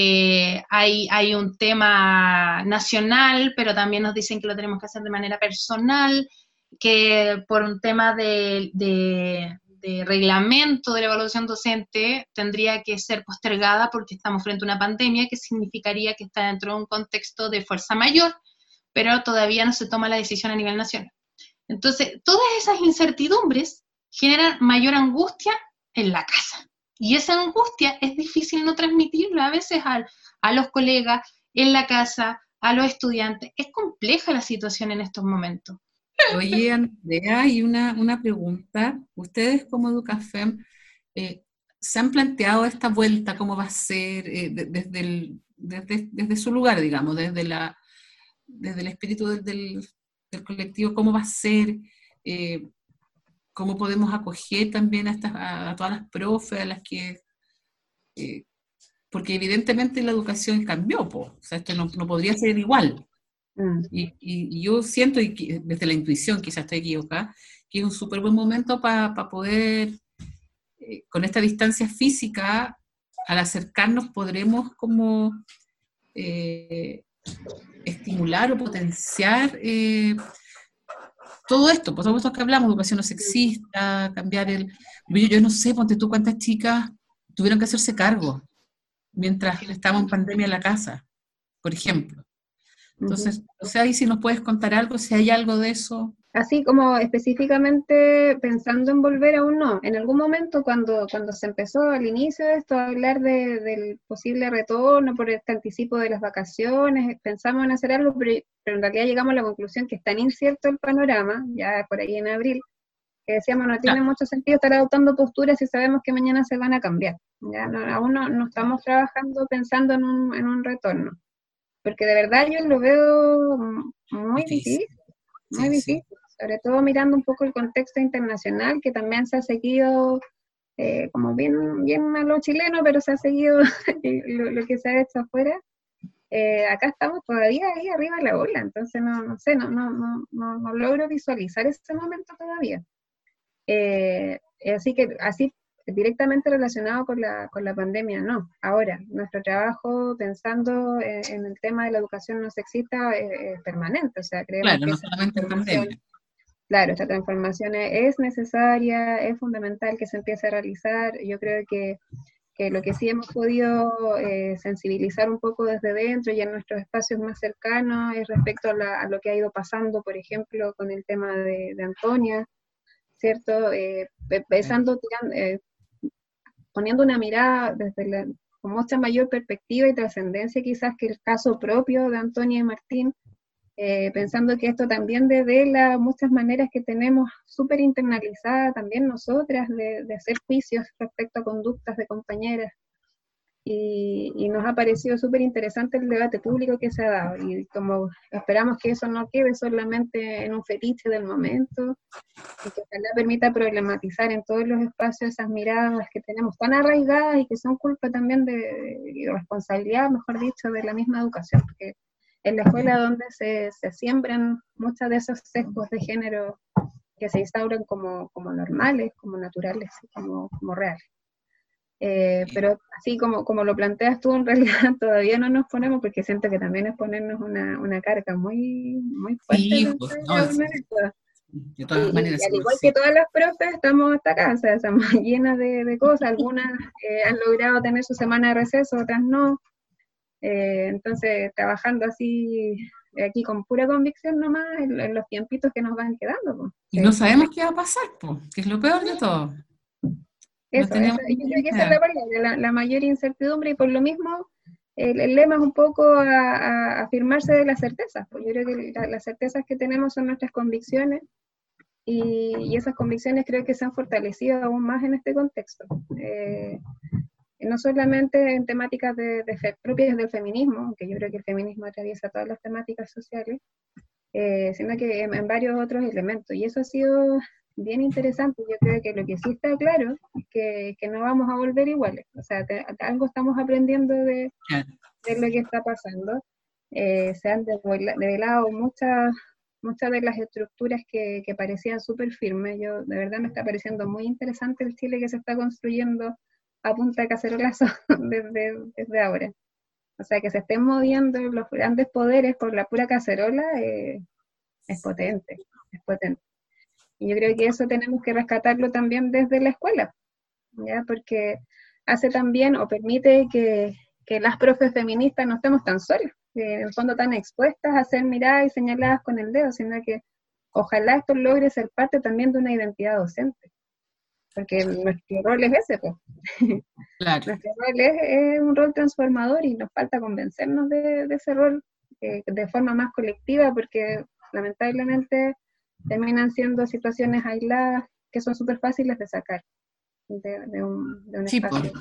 Hay un tema nacional, pero también nos dicen que lo tenemos que hacer de manera personal, que por un tema de reglamento de la evaluación docente tendría que ser postergada porque estamos frente a una pandemia, que significaría que está dentro de un contexto de fuerza mayor, pero todavía no se toma la decisión a nivel nacional. Entonces, todas esas incertidumbres generan mayor angustia en la casa. Y esa angustia es difícil no transmitirla a veces a los colegas, en la casa, a los estudiantes. Es compleja la situación en estos momentos. Oye, Andrea, hay una pregunta. Ustedes como Educafem, ¿se han planteado esta vuelta, cómo va a ser, desde su lugar, digamos, desde el espíritu del colectivo, cómo va a ser? cómo podemos acoger también a todas las profes, a las que... porque evidentemente la educación cambió, po. O sea, esto no podría ser igual. Y yo siento, y desde la intuición, quizás estoy equivocada, que es un súper buen momento para poder, con esta distancia física, al acercarnos podremos como estimular o potenciar todo esto, por todo esto que hablamos, educación no sexista, cambiar yo no sé, ponte tú cuántas chicas tuvieron que hacerse cargo mientras estábamos en pandemia en la casa, por ejemplo. Entonces, o sea, ahí si nos puedes contar algo, si hay algo de eso. Así como específicamente pensando en volver, aún no. En algún momento cuando se empezó al inicio de esto a hablar del posible retorno por este anticipo de las vacaciones, pensamos en hacer algo, pero en realidad llegamos a la conclusión que es tan incierto el panorama, ya por ahí en abril, que decíamos no tiene mucho sentido estar adoptando posturas si sabemos que mañana se van a cambiar. Ya aún no estamos trabajando pensando en un retorno, porque de verdad yo lo veo muy difícil, muy difícil. Sobre todo mirando un poco el contexto internacional, que también se ha seguido, como bien a lo chileno, pero se ha seguido lo que se ha hecho afuera. Acá estamos todavía ahí arriba de la ola, entonces no sé, no logro visualizar ese momento todavía. Así que así directamente relacionado con la pandemia, no. Ahora, nuestro trabajo pensando en el tema de la educación no sexista es permanente, o sea, creemos que no solamente en pandemia. Claro, esta transformación es necesaria, es fundamental que se empiece a realizar. Yo creo que lo que sí hemos podido sensibilizar un poco desde dentro y en nuestros espacios más cercanos es respecto a lo que ha ido pasando, por ejemplo, con el tema de Antonia, ¿cierto? Poniendo una mirada con mucha mayor perspectiva y trascendencia quizás que el caso propio de Antonia y Martín, pensando que esto también devela muchas maneras que tenemos súper internalizadas también nosotras de hacer juicios respecto a conductas de compañeras, y nos ha parecido súper interesante el debate público que se ha dado, y como esperamos que eso no quede solamente en un fetiche del momento, y que ojalá permita problematizar en todos los espacios esas miradas que tenemos tan arraigadas y que son culpa también de responsabilidad, mejor dicho, de la misma educación, porque en la escuela donde se siembran muchos de esos sesgos de género que se instauran como normales, como naturales, como reales. Pero así como lo planteas tú, en realidad todavía no nos ponemos, porque siento que también es ponernos una carga muy fuerte. Sí, pues, de todas maneras. Y al igual que todas las profes, estamos hasta acá, o sea, estamos llenas de cosas, algunas han logrado tener su semana de receso, otras no. Entonces, trabajando así, aquí con pura convicción nomás, en los tiempitos que nos van quedando. Pues. Y no sabemos qué va a pasar, pues, que es lo peor de todo. Yo creo que esa es la palabra, la mayor incertidumbre, y por lo mismo el lema es un poco a afirmarse de las certezas. Pues yo creo que las certezas que tenemos son nuestras convicciones, y esas convicciones creo que se han fortalecido aún más en este contexto. No solamente en temáticas propias del feminismo, aunque yo creo que el feminismo atraviesa todas las temáticas sociales, sino que en varios otros elementos, y eso ha sido bien interesante. Yo creo que lo que sí está claro es que no vamos a volver iguales, o sea, algo estamos aprendiendo de lo que está pasando. Se han develado muchas de las estructuras que parecían súper firmes. Yo de verdad me está pareciendo muy interesante el Chile que se está construyendo a punta de cacerolazo desde ahora. O sea, que se estén moviendo los grandes poderes por la pura cacerola es potente, es potente. Y yo creo que eso tenemos que rescatarlo también desde la escuela, ¿ya? Porque hace también, o permite que las profes feministas no estemos tan solas, en el fondo tan expuestas a ser miradas y señaladas con el dedo, sino que ojalá esto logre ser parte también de una identidad docente. Porque nuestro rol es ese, pues. Claro. Nuestro rol es un rol transformador, y nos falta convencernos de ese rol de forma más colectiva, porque lamentablemente terminan siendo situaciones aisladas que son súper fáciles de sacar de un espacio.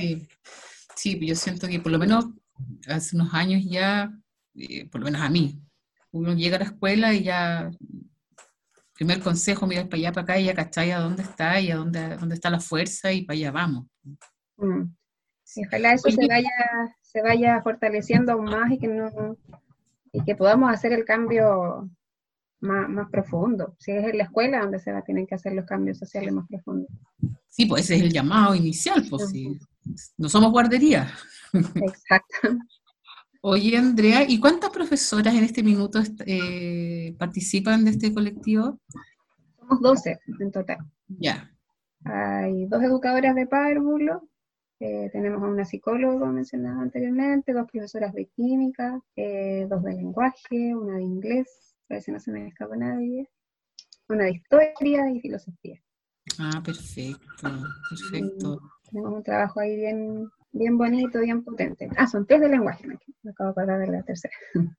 Sí, yo siento que por lo menos hace unos años ya, por lo menos a mí, uno llega a la escuela y ya primer consejo, mirar para allá, para acá, y ya cachai a dónde está y a dónde está la fuerza, y para allá vamos. Y ojalá eso se vaya fortaleciendo aún más y que podamos hacer el cambio más profundo. Si es en la escuela donde tienen que hacer los cambios sociales más profundos. Sí, pues ese es el llamado inicial, pues sí. No somos guardería. Exacto. Oye, Andrea, ¿y cuántas profesoras en este minuto participan de este colectivo? Somos 12 en total. Ya. Hay 2 educadoras de párvulo, tenemos a una psicóloga, como mencionaba anteriormente, 2 profesoras de química, 2 de lenguaje, una de inglés, a ver si no se me escapa nadie, una de historia y filosofía. Ah, perfecto. Tenemos un trabajo ahí bien bonito, bien potente. Son 3 de lenguaje, me acabo de acordar de la tercera.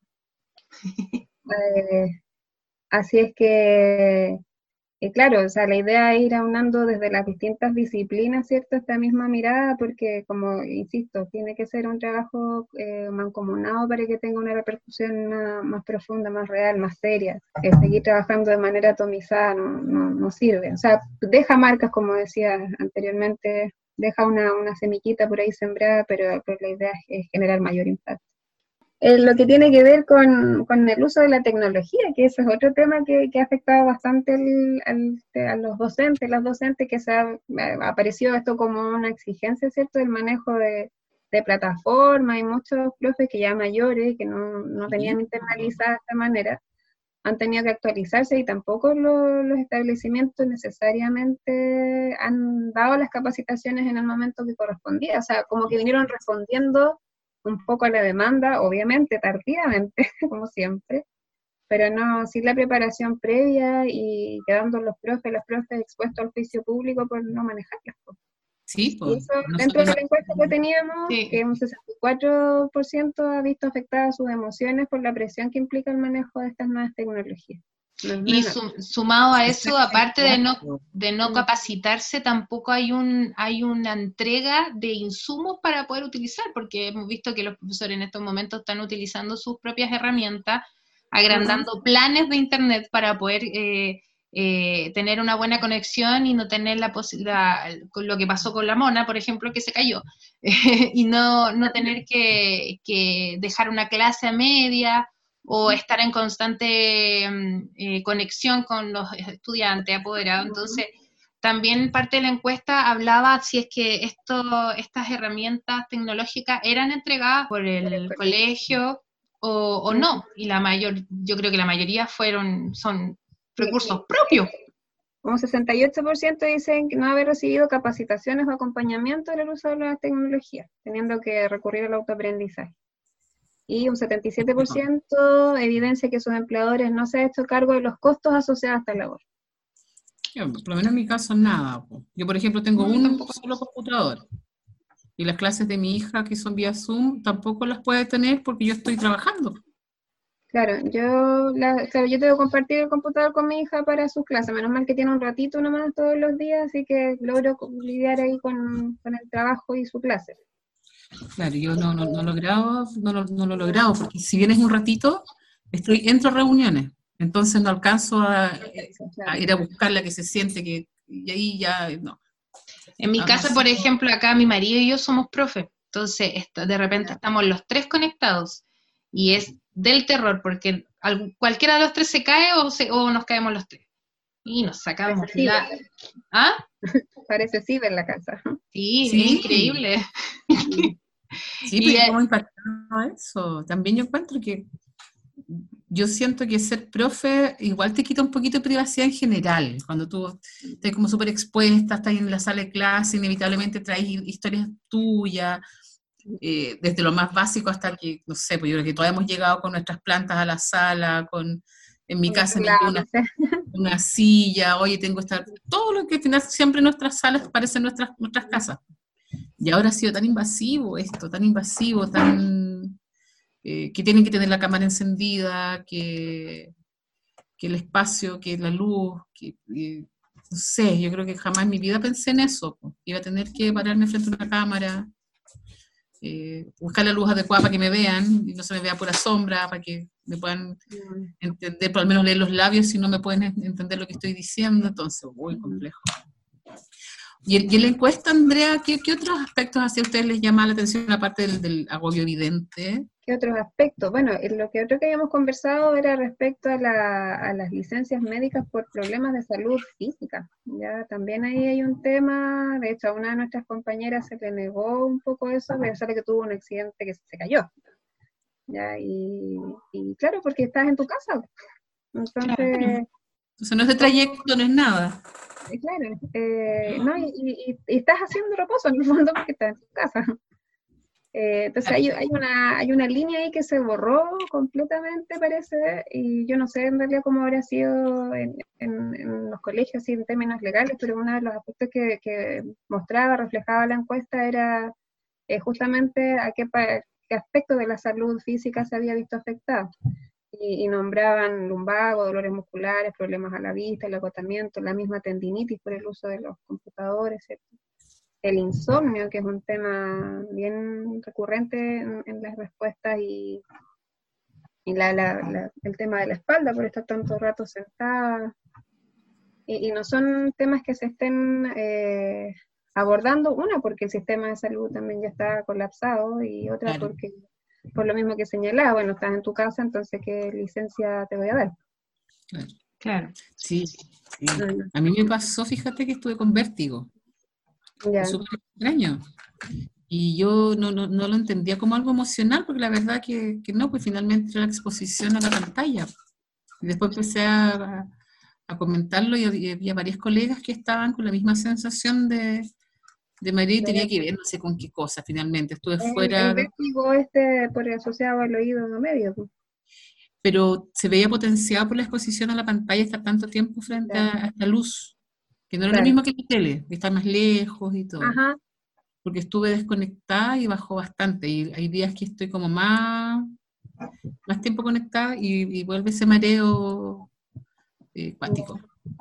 Así es que, claro, o sea, la idea es ir aunando desde las distintas disciplinas, ¿cierto? Esta misma mirada, porque, como insisto, tiene que ser un trabajo mancomunado para que tenga una repercusión más profunda, más real, más seria. Seguir trabajando de manera atomizada no sirve. O sea, deja marcas, como decía anteriormente, deja una semillita por ahí sembrada, pero la idea es generar mayor impacto. Lo que tiene que ver con el uso de la tecnología, que ese es otro tema que ha afectado bastante a los docentes, las docentes, que apareció esto como una exigencia, ¿cierto?, del manejo de plataformas, y muchos profes que ya mayores, que no tenían internalizada de esta manera, han tenido que actualizarse, y tampoco los establecimientos necesariamente han dado las capacitaciones en el momento que correspondía. O sea, como que vinieron respondiendo un poco a la demanda, obviamente tardíamente, como siempre, pero no, sin la preparación previa, y quedando los profes expuestos al juicio público por no manejarlas. Sí, pues. Y eso, dentro de la encuesta que teníamos, Sí. que un 64% ha visto afectadas sus emociones por la presión que implica el manejo de estas nuevas tecnologías. Y sumado a eso, aparte de no capacitarse, tampoco hay una entrega de insumos para poder utilizar, porque hemos visto que los profesores en estos momentos están utilizando sus propias herramientas, agrandando planes de internet para poder tener una buena conexión y no tener la posibilidad, con lo que pasó con la mona, por ejemplo, que se cayó, y no tener que dejar una clase a media, o estar en constante conexión con los estudiantes, apoderados. Entonces, también parte de la encuesta hablaba si es que estas herramientas tecnológicas eran entregadas por el colegio o no, y yo creo que la mayoría son recursos propios. Un 68% dicen que no haber recibido capacitaciones o acompañamiento en el uso de las tecnologías, teniendo que recurrir al autoaprendizaje. Y un 77% evidencia que sus empleadores no se han hecho cargo de los costos asociados a esta labor. Por lo menos en mi caso, nada. Yo, por ejemplo, tengo un solo computador. Y las clases de mi hija, que son vía Zoom, tampoco las puede tener porque yo estoy trabajando. Claro, yo tengo que compartir el computador con mi hija para sus clases. Menos mal que tiene un ratito nomás todos los días, así que logro lidiar ahí con el trabajo y su clase. Claro, yo no lo he logrado, porque si bien es un ratito, entro a reuniones, entonces no alcanzo a ir a buscarla, que se siente, y ahí ya no. En mi casa, por ejemplo, acá mi marido y yo somos profes, entonces de repente estamos los 3 conectados, y es del terror, porque cualquiera de los 3 se cae o nos caemos los 3. Y nos sacamos ¿Ah? Parece ciber en la casa. Sí, Sí. es increíble. Sí, pero ¿cómo impactado eso? También yo encuentro que yo siento que ser profe igual te quita un poquito de privacidad en general. Cuando tú estás como súper expuesta, estás en la sala de clase, inevitablemente traes historias tuyas, desde lo más básico hasta que, no sé, pues yo creo que todos hemos llegado con nuestras plantas a la sala, en mi casa me llevo una silla, oye, todo lo que tiene siempre en nuestras salas parecen nuestras casas. Y ahora ha sido tan invasivo esto, que tienen que tener la cámara encendida, que el espacio, que la luz, no sé, yo creo que jamás en mi vida pensé en eso. Iba a tener que pararme frente a una cámara, buscar la luz adecuada para que me vean, y no se me vea pura sombra, para que me puedan entender, por lo menos leer los labios, si no me pueden entender lo que estoy diciendo, entonces, muy complejo. Y en la encuesta, Andrea, ¿qué otros aspectos hacia ustedes les llama la atención, aparte del agobio evidente? ¿Qué otros aspectos? Bueno, lo que otro que habíamos conversado era respecto a las licencias médicas por problemas de salud física. Ya también ahí hay un tema, de hecho a una de nuestras compañeras se le negó un poco eso, a pesar de que tuvo un accidente que se cayó. Ya, y claro, porque estás en tu casa. Entonces, claro. Entonces no es de trayecto, no es nada. Claro, no, y estás haciendo reposo en el fondo porque estás en tu casa. Entonces hay una línea ahí que se borró completamente, parece, y yo no sé en realidad cómo habrá sido en los colegios, así en términos legales, pero uno de los aspectos que mostraba, reflejaba la encuesta era justamente a qué aspecto de la salud física se había visto afectado. Y nombraban lumbago, dolores musculares, problemas a la vista, el agotamiento, la misma tendinitis por el uso de los computadores, ¿cierto? El insomnio, que es un tema bien recurrente en las respuestas, y el tema de la espalda, por estar tanto rato sentada. Y no son temas que se estén abordando, una, porque el sistema de salud también ya está colapsado, y otra, claro, porque por lo mismo que señalaba, bueno, estás en tu casa, entonces ¿qué licencia te voy a dar? Claro, claro. Sí. A mí me pasó, fíjate que estuve con vértigo. Es súper extraño. Y yo no lo entendía como algo emocional, porque la verdad que no, pues finalmente era la exposición a la pantalla. Y después empecé a comentarlo, y había varias colegas que estaban con la misma sensación de María, y tenía que ver no sé con qué cosa finalmente. Estuve fuera. El vértigo por asociado al oído medio. Pero se veía potenciado por la exposición a la pantalla, estar tanto tiempo frente a esta luz, que no era lo mismo que la tele, que está más lejos y todo. Ajá. Porque estuve desconectada y bajó bastante, y hay días que estoy como más tiempo conectada y vuelve ese mareo cuático.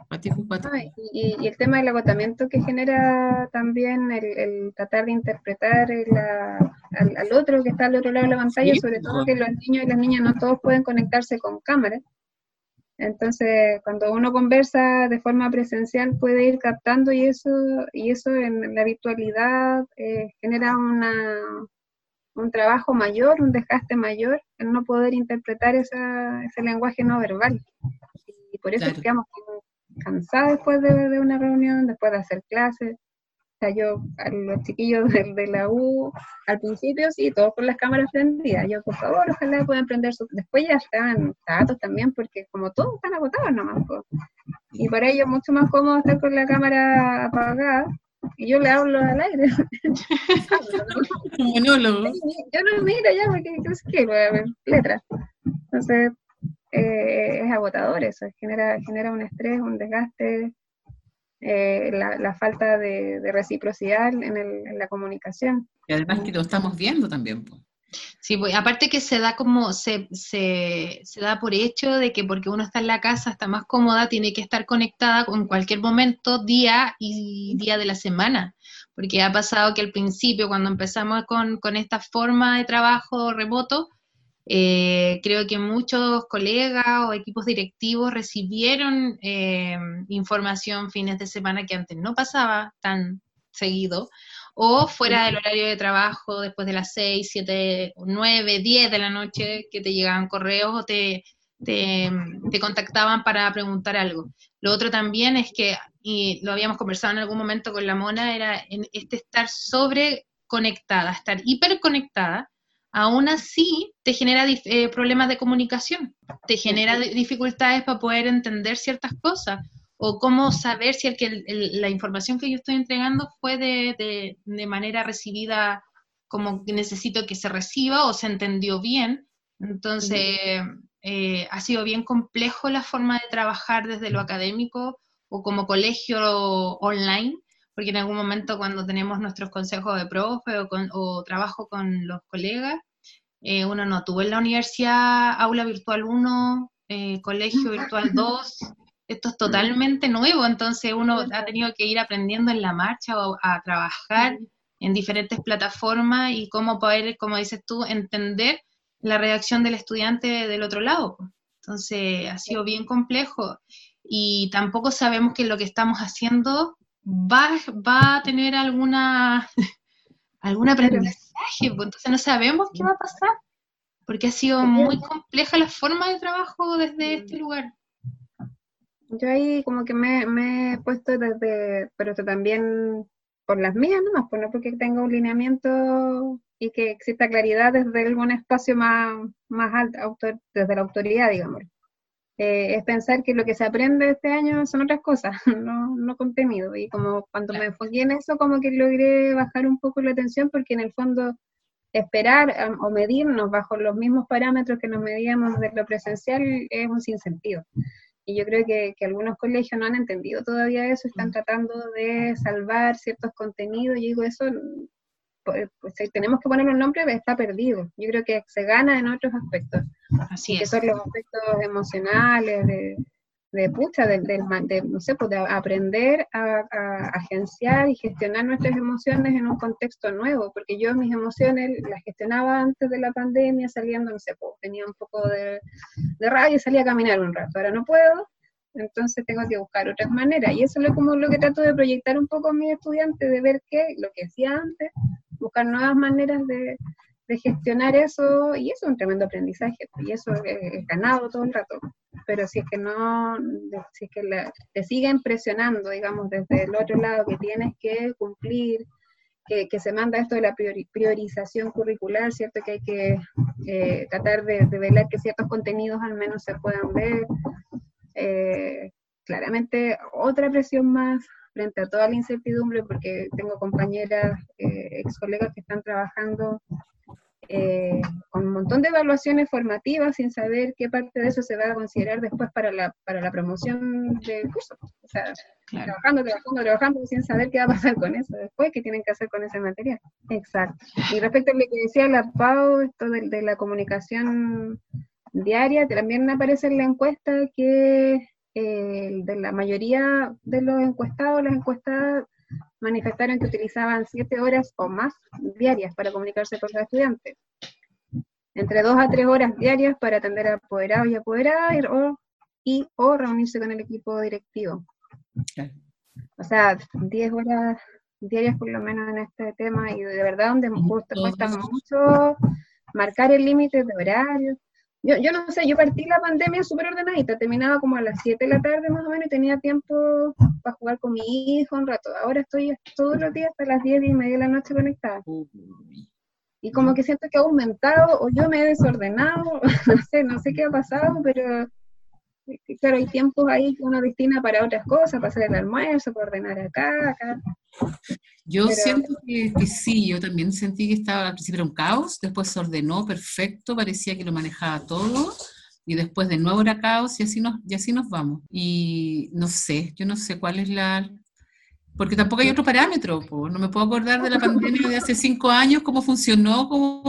Y el tema del agotamiento que genera también el tratar de interpretar al otro que está al otro lado de la pantalla, sí, sobre todo que los niños y las niñas no todos pueden conectarse con cámara. Entonces, cuando uno conversa de forma presencial puede ir captando, y eso en la virtualidad genera un trabajo mayor, un desgaste mayor, en no poder interpretar ese lenguaje no verbal. Y por eso quedamos cansadas después de una reunión, después de hacer clases. O sea, yo, a los chiquillos de la U, al principio sí, todos con las cámaras prendidas. Yo, por favor, ojalá puedan prender después ya estaban datos también, porque como todos están agotados nomás, pues. Y para ellos es mucho más cómodo estar con la cámara apagada, y yo le hablo al aire. Monólogo. Yo no miro ya, porque ¿qué voy a ver? Letras. Entonces, es agotador eso, genera un estrés, un desgaste, la falta de reciprocidad en la comunicación. Y además que lo estamos viendo también, pues. Sí, pues, aparte que se da como, se da por hecho de que porque uno está en la casa, está más cómoda, tiene que estar conectada en cualquier momento, día y día de la semana, porque ha pasado que al principio, cuando empezamos con esta forma de trabajo remoto, creo que muchos colegas o equipos directivos recibieron información fines de semana que antes no pasaba tan seguido, o fuera del horario de trabajo, después de las 6, 7, 9, 10 de la noche, que te llegaban correos o te contactaban para preguntar algo. Lo otro también es que, y lo habíamos conversado en algún momento con la Mona, era estar sobreconectada, estar hiperconectada. Aún así te genera problemas de comunicación, te genera dificultades para poder entender ciertas cosas, o cómo saber si la información que yo estoy entregando fue de manera recibida como necesito que se reciba, o se entendió bien. Entonces, ha sido bien complejo la forma de trabajar desde lo académico o como colegio online, porque en algún momento cuando tenemos nuestros consejos de profe o trabajo con los colegas, uno no tuvo en la universidad aula virtual 1, colegio virtual 2, esto es totalmente nuevo, entonces uno ha tenido que ir aprendiendo en la marcha o a trabajar en diferentes plataformas y cómo poder, como dices tú, entender la reacción del estudiante del otro lado. Entonces ha sido bien complejo y tampoco sabemos que lo que estamos haciendo va a tener algún aprendizaje, pues entonces no sabemos qué va a pasar, porque ha sido muy compleja la forma de trabajo desde este lugar. Yo ahí como que me he puesto desde, pero esto también por las mías nomás, pues no porque tenga un lineamiento y que exista claridad desde algún espacio más alto, desde la autoridad, digamos. Es pensar que lo que se aprende este año son otras cosas, no contenido. Y como cuando me enfoqué en eso, como que logré bajar un poco la tensión, porque en el fondo esperar o medirnos bajo los mismos parámetros que nos medíamos de lo presencial es un sinsentido. Y yo creo que algunos colegios no han entendido todavía eso, están tratando de salvar ciertos contenidos. Yo digo, eso, pues, tenemos que ponerle un nombre, está perdido. Yo creo que se gana en otros aspectos. Así que es. son los aspectos emocionales, no sé, pues de aprender a agenciar y gestionar nuestras emociones en un contexto nuevo, porque yo mis emociones las gestionaba antes de la pandemia, saliendo, no sé, pues tenía un poco de rabia y salía a caminar un rato, ahora no puedo, entonces tengo que buscar otras maneras, y eso es como lo que trato de proyectar un poco a mis estudiantes, de ver lo que hacía antes, buscar nuevas maneras de gestionar eso, y eso es un tremendo aprendizaje, y eso es ganado todo el rato, pero si es que te siguen presionando, digamos, desde el otro lado, que tienes que cumplir, que se manda esto de la priorización curricular, ¿cierto? Que hay que tratar de velar que ciertos contenidos al menos se puedan ver, claramente otra presión más frente a toda la incertidumbre, porque tengo compañeras, ex colegas que están trabajando con un montón de evaluaciones formativas sin saber qué parte de eso se va a considerar después para la promoción del curso. O sea, claro, trabajando sin saber qué va a pasar con eso después, qué tienen que hacer con ese material. Exacto. Y respecto a lo que decía la Pau, esto de la comunicación diaria, también aparece en la encuesta que de la mayoría de los encuestados, las encuestadas manifestaron que utilizaban 7 horas o más diarias para comunicarse con los estudiantes. Entre 2 a 3 horas diarias para atender a apoderados y apoderadas o reunirse con el equipo directivo. O sea, 10 horas diarias por lo menos en este tema, y de verdad donde cuesta mucho marcar el límite de horario. Yo no sé, yo partí la pandemia súper ordenadita, terminaba como a las 7 de la tarde más o menos y tenía tiempo para jugar con mi hijo un rato. Ahora estoy todos los días hasta las 10:30 de la noche conectada. Y como que siento que ha aumentado, o yo me he desordenado, no sé qué ha pasado, pero claro, hay tiempos ahí que uno destina para otras cosas, para hacer el almuerzo, para ordenar acá. Yo siento que sí, yo también sentí que estaba al principio era un caos, después se ordenó perfecto, parecía que lo manejaba todo, y después de nuevo era caos, y así nos vamos. Y no sé, yo no sé cuál es porque tampoco hay otro parámetro, no me puedo acordar de la pandemia de hace 5 años, cómo funcionó,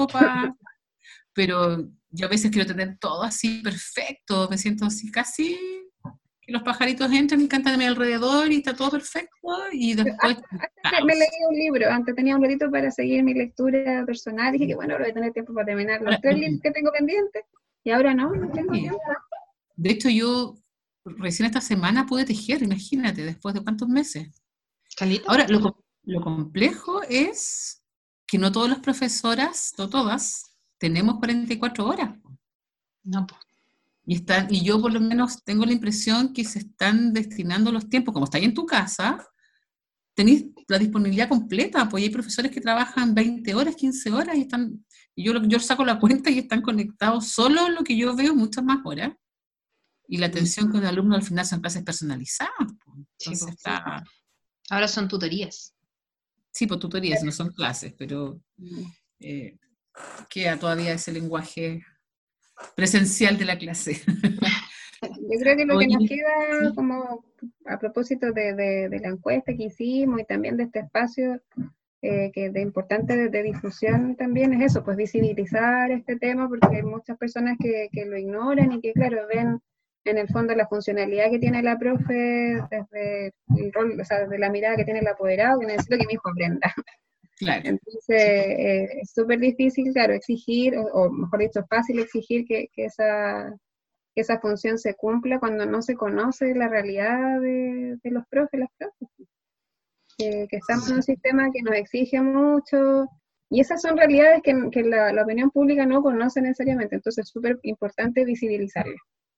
pero yo a veces quiero tener todo así perfecto, me siento así casi que los pajaritos entran y cantan a mi alrededor y está todo perfecto, y después... me leí un libro, antes tenía un ratito para seguir mi lectura personal, dije que bueno, ahora voy a tener tiempo para terminar los 3 libros que tengo pendientes, y ahora no tengo tiempo. De hecho, yo recién esta semana pude tejer, imagínate, después de cuántos meses. ¿Calita? Ahora, lo complejo es que no todas las profesoras, no todas, tenemos 44 horas. No, pues. Y yo por lo menos tengo la impresión que se están destinando los tiempos, como estáis en tu casa, tenéis la disponibilidad completa, pues hay profesores que trabajan 20 horas, 15 horas, y yo saco la cuenta y están conectados solo lo que yo veo muchas más horas, y la atención con el alumno al final son clases personalizadas. Entonces sí, ahora son tutorías. Sí, pues tutorías, no son clases, pero queda todavía ese lenguaje presencial de la clase. Yo creo que lo que nos queda, como a propósito de la encuesta que hicimos y también de este espacio que de importante de difusión también, es eso, pues visibilizar este tema, porque hay muchas personas que lo ignoran y que claro, ven en el fondo la funcionalidad que tiene la profe desde el rol, o sea, desde la mirada que tiene el apoderado, que necesito que mi hijo aprenda. Claro. Entonces, es súper difícil, claro, exigir, o mejor dicho, fácil exigir que esa función se cumpla cuando no se conoce la realidad de los profes, las profes. Que estamos en un sistema que nos exige mucho, y esas son realidades que la opinión pública no conoce necesariamente, entonces es súper importante visibilizarlas.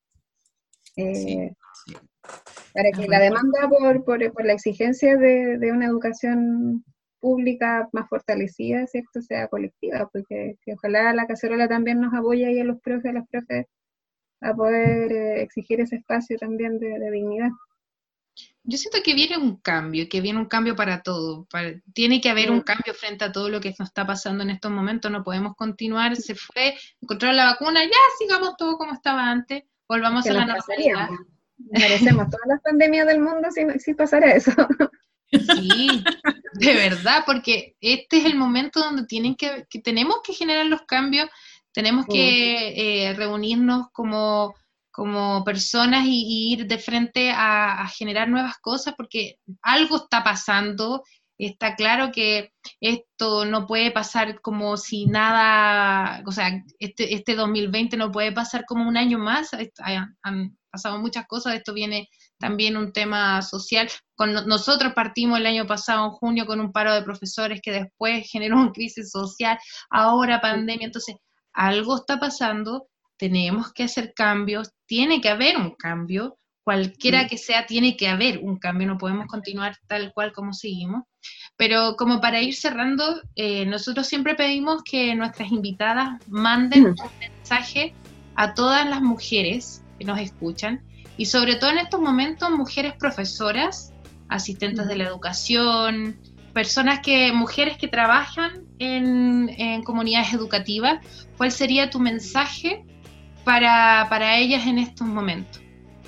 Para que la demanda por la exigencia de una educación pública más fortalecida, ¿cierto?, sea colectiva, porque que ojalá la cacerola también nos apoye ahí a los profes, a las profes, a poder exigir ese espacio también de dignidad. Yo siento que viene un cambio para todo. Tiene que haber un cambio frente a todo lo que nos está pasando en estos momentos. No podemos continuar, se fue, encontraron la vacuna, ya sigamos todo como estaba antes, volvamos a la normalidad. Merecemos todas las pandemias del mundo si pasara eso. Sí, de verdad, porque este es el momento donde que tenemos que generar los cambios, tenemos que reunirnos como personas y ir de frente a generar nuevas cosas, porque algo está pasando. Está claro que esto no puede pasar como si nada, o sea, este 2020 no puede pasar como un año más, han pasado muchas cosas, esto viene también un tema social. Nosotros partimos el año pasado, en junio, con un paro de profesores que después generó una crisis social, ahora pandemia, entonces algo está pasando, tenemos que hacer cambios, tiene que haber un cambio, cualquiera que sea, tiene que haber un cambio, no podemos continuar tal cual como seguimos. Pero como para ir cerrando, nosotros siempre pedimos que nuestras invitadas manden un mensaje a todas las mujeres que nos escuchan, y sobre todo en estos momentos, mujeres profesoras, asistentes de la educación, mujeres que trabajan en comunidades educativas. ¿Cuál sería tu mensaje para ellas en estos momentos?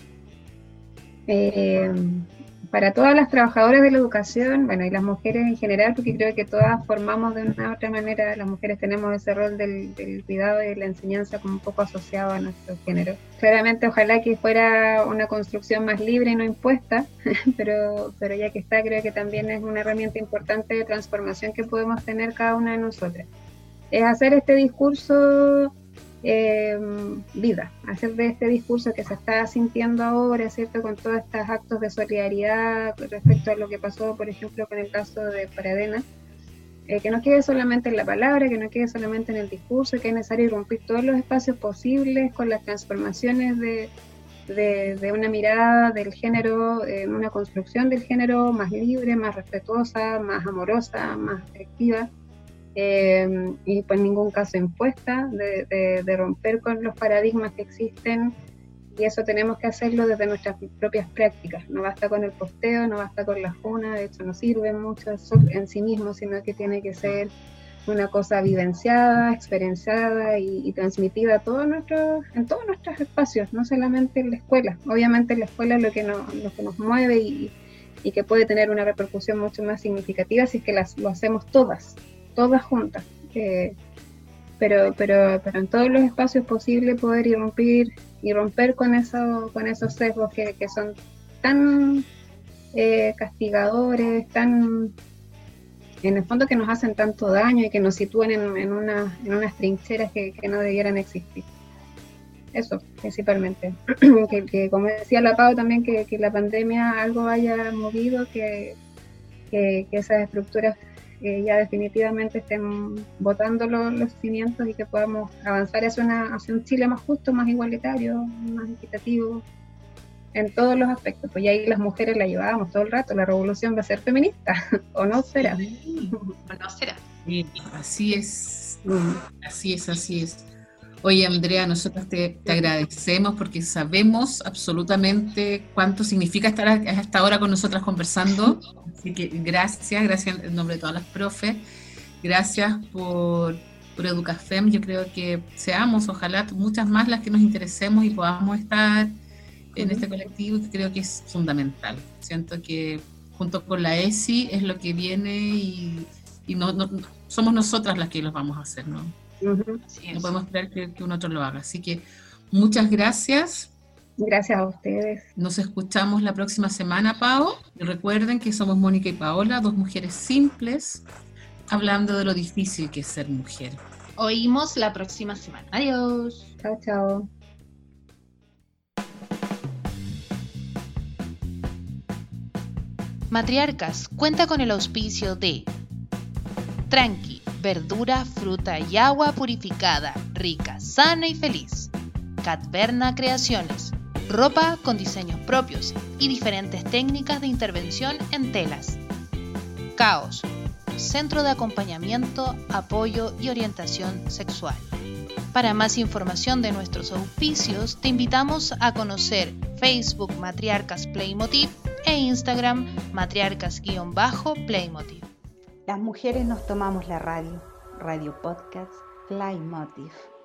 Para todas las trabajadoras de la educación, bueno, y las mujeres en general, porque creo que todas formamos de una u otra manera, las mujeres tenemos ese rol del cuidado y la enseñanza como un poco asociado a nuestro género. Claramente, ojalá que fuera una construcción más libre y no impuesta, pero ya que está, creo que también es una herramienta importante de transformación que podemos tener cada una de nosotras. Es hacer este discurso vida, hacer de este discurso que se está sintiendo ahora, ¿cierto?, con todos estos actos de solidaridad respecto a lo que pasó, por ejemplo, con el caso de Paradena, que no quede solamente en la palabra, que no quede solamente en el discurso, que es necesario irrumpir todos los espacios posibles con las transformaciones de una mirada del género, una construcción del género más libre, más respetuosa, más amorosa, más afectiva. Y por ningún caso impuesta, de romper con los paradigmas que existen, y eso tenemos que hacerlo desde nuestras propias prácticas. No basta con el posteo, no basta con la funa, de hecho no sirve mucho eso en sí mismo, sino que tiene que ser una cosa vivenciada, experienciada y transmitida en todos nuestros espacios, no solamente en la escuela. Obviamente en la escuela es lo que nos mueve y que puede tener una repercusión mucho más significativa si es que lo hacemos todas juntas, pero en todos los espacios posibles poder romper con esos sesgos que son tan castigadores, tan en el fondo que nos hacen tanto daño y que nos sitúan en unas trincheras que no debieran existir. Eso, principalmente. que como decía la Pau también, que la pandemia algo haya movido, que esas estructuras ya definitivamente estén botando los cimientos y que podamos avanzar hacia un Chile más justo, más igualitario, más equitativo en todos los aspectos. Pues ya ahí las mujeres la llevábamos todo el rato, la revolución va a ser feminista, ¿o no será? ¿O no será? Así es, así es. Oye, Andrea, nosotros te agradecemos porque sabemos absolutamente cuánto significa estar a esta hora con nosotras conversando. Así que gracias en nombre de todas las profes. Gracias por Educafem. Yo creo que seamos, ojalá, muchas más las que nos interesemos y podamos estar en este colectivo, que creo que es fundamental. Siento que junto con la ESI es lo que viene y no somos nosotras las que los vamos a hacer, ¿no? No podemos esperar que un otro lo haga. Así que muchas gracias. Gracias a ustedes. Nos escuchamos la próxima semana, Pau. Y recuerden que somos Mónica y Paola, dos mujeres simples, hablando de lo difícil que es ser mujer. Oímos la próxima semana. Adiós. Chao, chao. Matriarcas cuenta con el auspicio de Tranqui, verdura, fruta y agua purificada, rica, sana y feliz. Catverna Creaciones, ropa con diseños propios y diferentes técnicas de intervención en telas. Caos, centro de acompañamiento, apoyo y orientación sexual. Para más información de nuestros auspicios, te invitamos a conocer Facebook Matriarcas Playmotiv e Instagram matriarcas_playmotiv. Las mujeres nos tomamos la radio, Radio Podcast Playmotiv.